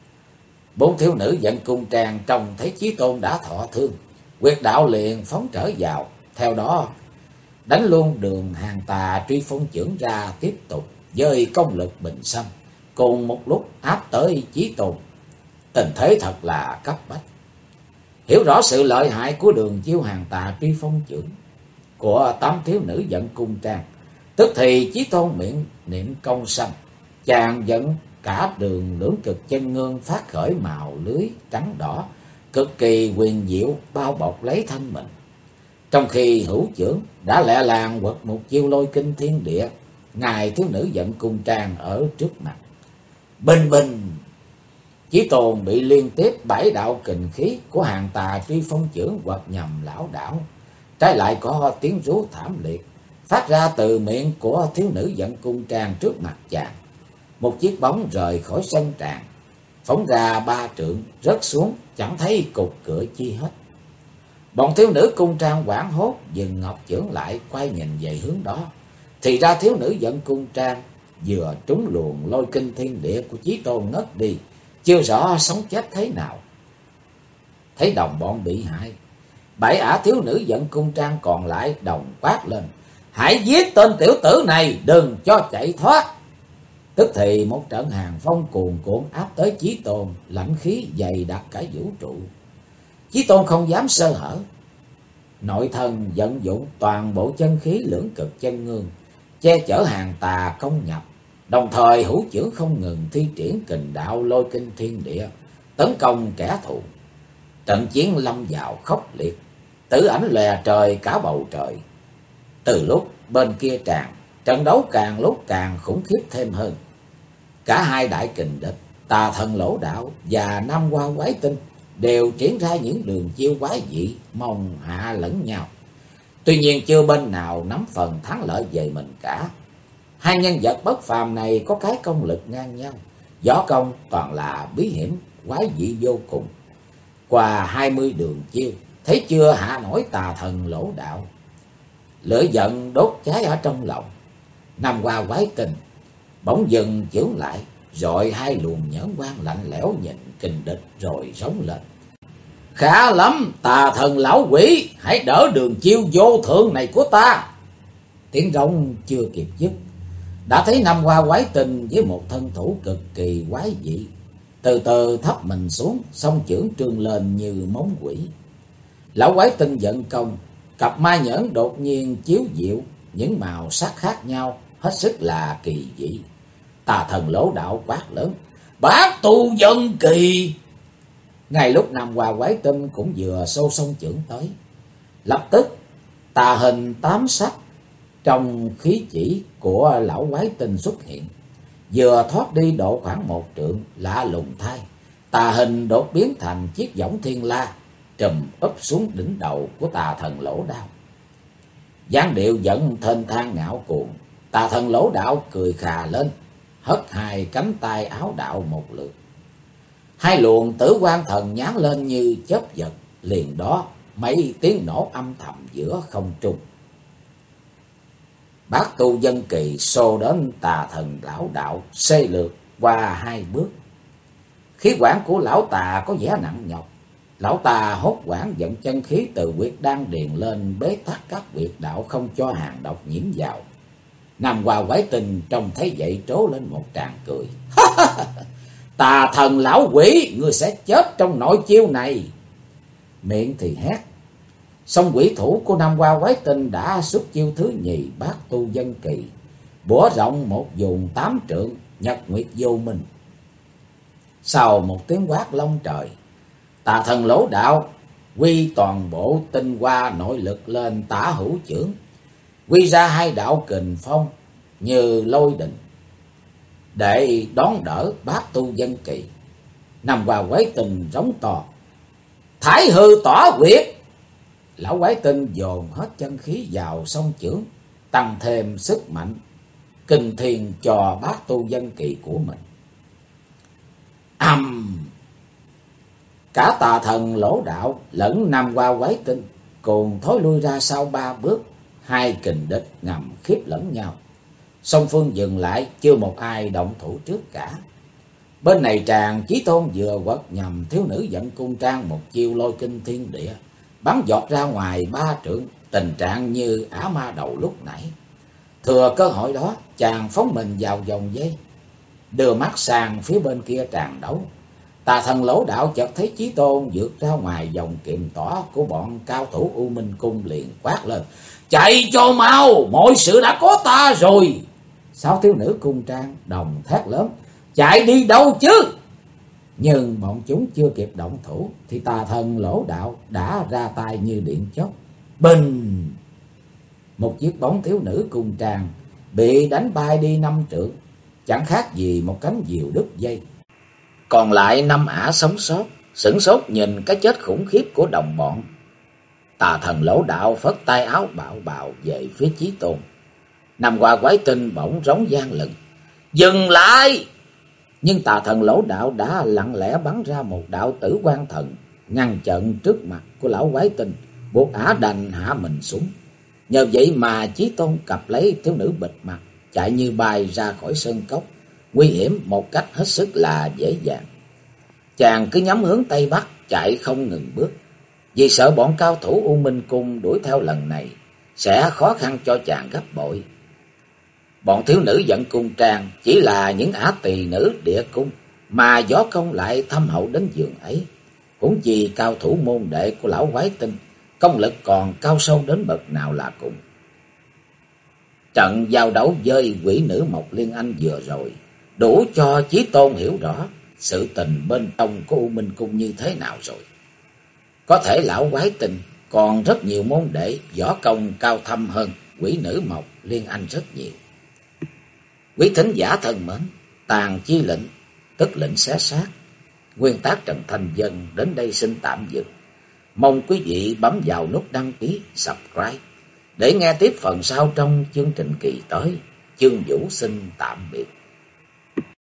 4 thiếu nữ dẫn cung trang trông thấy Chí Tôn đã thọ thương, huyệt đạo liền phóng trở vào, theo đó đánh luôn đường Hàng Tà Truy Phong chưởng ra, tiếp tục với công lực bình xâm, cùng một lúc áp tới Chí Tôn. Tình thế thật là cấp bách. Hiểu rõ sự lợi hại của đường chiêu Hàng Tà Truy Phong chưởng của 8 thiếu nữ dẫn cung trang, tức thì Chí Tôn miệng niệm công sanh, chàng dẫn cả đường lưỡng cực chân ngương phát khởi màu lưới trắng đỏ, cực kỳ quyền diệu bao bọc lấy thân mình. Trong khi hữu chưởng đã lẹ làng quật một chiêu lôi kinh thiên địa, ngài thiếu nữ dẫn cung trang ở trước mặt. Bình bình, Chí Tôn bị liên tiếp 7 đạo kình khí của Hàng Tà Truy Phong chưởng quật nhằm lão đảo. Trái lại có tiếng rú thảm liệt phát ra từ miệng của thiếu nữ dẫn cung trang trước mặt chàng. Một chiếc bóng rời khỏi sân tràng, phóng ra 3 trượng, rớt xuống chẳng thấy cục cửa chi hết. Bọn thiếu nữ cung trang hoảng hốt dừng ngọc chưởng lại, quay nhìn về hướng đó. Thì ra thiếu nữ dẫn cung trang vừa trúng luồng lôi kinh thiên địa của Chí Tôn ngất đi, chưa rõ sống chết thế nào. Thấy đồng bọn bị hại, 7 ả thiếu nữ dẫn cung trang còn lại đồng quát lên: hãy giết tên tiểu tử này, đừng cho chạy thoát. Tức thì một trận hàn phong cuồn cuộn áp tới Chí Tôn, lãnh khí dày đặc cả vũ trụ. Chí Tôn không dám sơ hở, nội thân vận dụng toàn bộ chân khí lưỡng cực chân ngương, che chở hàng tà công nhập, đồng thời hữu chưởng không ngừng thi triển kình đạo lôi kinh thiên địa, tấn công kẻ thù. Trận chiến lâm vào khốc liệt, tử ảnh lòe trời cả bầu trời. Từ lúc bên kia tràn, trận đấu càng lúc càng khủng khiếp thêm hơn. Cả hai đại kình địch, Tà Thần Lỗ Đạo và Nam Hoa Quái Tinh đều triển ra những đường chiêu quái dị, mong hạ lẫn nhau. Tuy nhiên chưa bên nào nắm phần thắng lợi về mình cả. Hai nhân vật bất phàm này có cái công lực ngang nhau, võ công toàn là bí hiểm quái dị vô cùng. Qua 20 đường chiêu, thấy chưa hạ nổi Tà Thần Lỗ Đạo. Lửa giận đốt cháy ở trong lòng, Nam Hoa Quái Tinh bỗng dừng chưởng lại, rồi hai luồng nhẫn quang lạnh lẽo nhìn kình địch rồi rống lên: khá lắm, Tà Thần lão quỷ, hãy đỡ đường chiêu vô thượng này của ta. Tiếng rống chưa kịp dứt, đã thấy Nam Hoa Quái Tinh với một thân thủ cực kỳ quái dị, từ từ thấp mình xuống, song chưởng trương lên như móng quỷ. Lão Quái Tinh vận công, cặp mai nhẫn đột nhiên chiếu diệu những màu sắc khác nhau, hết sức là kỳ dị. Tà Thần Lỗ Đạo quát lớn: bát tu dân kỳ. Ngay lúc Nam Hoa Quái Tinh cũng vừa xô song chưởng tới, lập tức tà hình 8 sắc trong khí chỉ của lão Quái Tinh xuất hiện, vừa thoát đi độ khoảng 1 trượng, lạ lùng thay, tà hình đột biến thành chiếc võng thiên la trùm úp xuống đỉnh đầu của Tà Thần Lỗ Đạo. Dáng điệu giận thênh thang ngạo cuồng, Tà Thần Lỗ Đạo cười khà lên, hất hai cánh tay áo đạo một lượt. Hai luồng tử quang thần nhán lên như chớp giật, liền đó mấy tiếng nổ âm thầm giữa không trung. Bát tu dân kỳ xô đến Tà Thần lão đạo, xê lược qua 2 bước. Khí quản của lão tà có vẻ nặng nhọc, lão tà hốt hoảng dẫn chân khí từ huyệt đan điền lên bế tắc các huyệt đạo, không cho hàng độc nhiễm vào. Nam Hoa Quái Tinh trông thấy vậy trố lên một tràng cười: Tà Thần lão quỷ, ngươi sẽ chết trong nội chiêu này. Miệng thì hét, song quỷ thủ của Nam Hoa Quái Tinh đã xuất chiêu thứ nhì, bát tu dân kỳ, bủa rộng một vùng 8 trượng, nhật nguyệt vô minh. Sau một tiếng quát long trời, Tà Thần Lỗ Đạo quy toàn bộ tinh hoa nội lực lên tả hữu chưởng, quy ra 2 đạo kình phong như lôi đình để đón đỡ bát tu dân kỳ. Nam Hoa Quái Tinh rống to: Thái hư tỏa quyệt. Lão Quái Tinh dồn hết chân khí vào song chưởng, tăng thêm sức mạnh kinh thiên cho bát tu dân kỳ của mình. Cả Tà Thần Lỗ Đạo lẫn Nam Hoa Quái Tinh cùng thối lui ra sau 3 bước, hai kình địch ngầm khiếp lẫn nhau. Song phương dừng lại, chưa một ai động thủ trước cả. Bên này tràng Chí Tôn vừa quật nhằm thiếu nữ dẫn cung trang một chiêu lôi kinh thiên địa, bắn giọt ra ngoài 3 trượng, tình trạng như ả ma đầu lúc nãy. Thừa cơ hội đó, chàng phóng mình vào vòng dây, đưa mắt sang phía bên kia tràng đấu. Tà Thần Lỗ Đạo chợt thấy Chí Tôn vượt ra ngoài vòng kiềm tỏa của bọn cao thủ U Minh Cung, liền quát lên: Chạy cho mau, mọi sự đã có ta rồi. 6 thiếu nữ cung trang đồng thét lớn: Chạy đi đâu chứ? Nhưng bọn chúng chưa kịp động thủ thì Tà Thần Lỗ Đạo đã ra tay như điện chớp. Bình! Một chiếc bóng thiếu nữ cung trang bị đánh bay đi 5 trượng, chẳng khác gì một cánh diều đứt dây. Còn lại 5 ả sống sót, sửng sốt nhìn cái chết khủng khiếp của đồng bọn. Tà Thần Lỗ Đạo phất tay áo bạo bạo về phía Chí Tôn. Nam Hoa Quái Tinh bỗng rống vang lừng: Dừng lại! Nhưng Tà Thần Lỗ Đạo đã lặng lẽ bắn ra một đạo tử quang thần, ngăn chặn trước mặt của lão Quái Tinh, buộc ả đành hạ mình xuống. Nhờ vậy mà Chí Tôn cặp lấy thiếu nữ bịt mặt, chạy như bay ra khỏi sơn cốc, nguy hiểm một cách hết sức là dễ dàng. chàng cứ nhắm hướng Tây Bắc chạy không ngừng bước, vì sợ bọn cao thủ U Minh Cung đuổi theo lần này sẽ khó khăn cho chàng gấp bội. Bọn thiếu nữ dẫn cung trang chỉ là những ả tỳ nữ địa cung, mà võ công lại thâm hậu đến giường ấy. Huống chi cao thủ môn đệ của lão quái tinh, công lực còn cao sâu đến bậc nào là cùng. Trận giao đấu với quỷ nữ Mộc Liên Anh vừa rồi đủ cho Chí Tôn hiểu rõ sự tình bên trong của U Minh Cung như thế nào rồi. Có thể lão quái tinh còn rất nhiều môn đệ võ công cao thâm hơn quỷ nữ Mộc Liên Anh rất nhiều. Quý thính giả thân mến, Tàn Chi Lệnh, tức lệnh xé xác, nguyên tác Trần Thanh Vân đến đây xin tạm dừng. Mong quý vị bấm vào nút đăng ký, subscribe để nghe tiếp phần sau trong chương trình kỳ tới. Chương Vũ xin tạm biệt.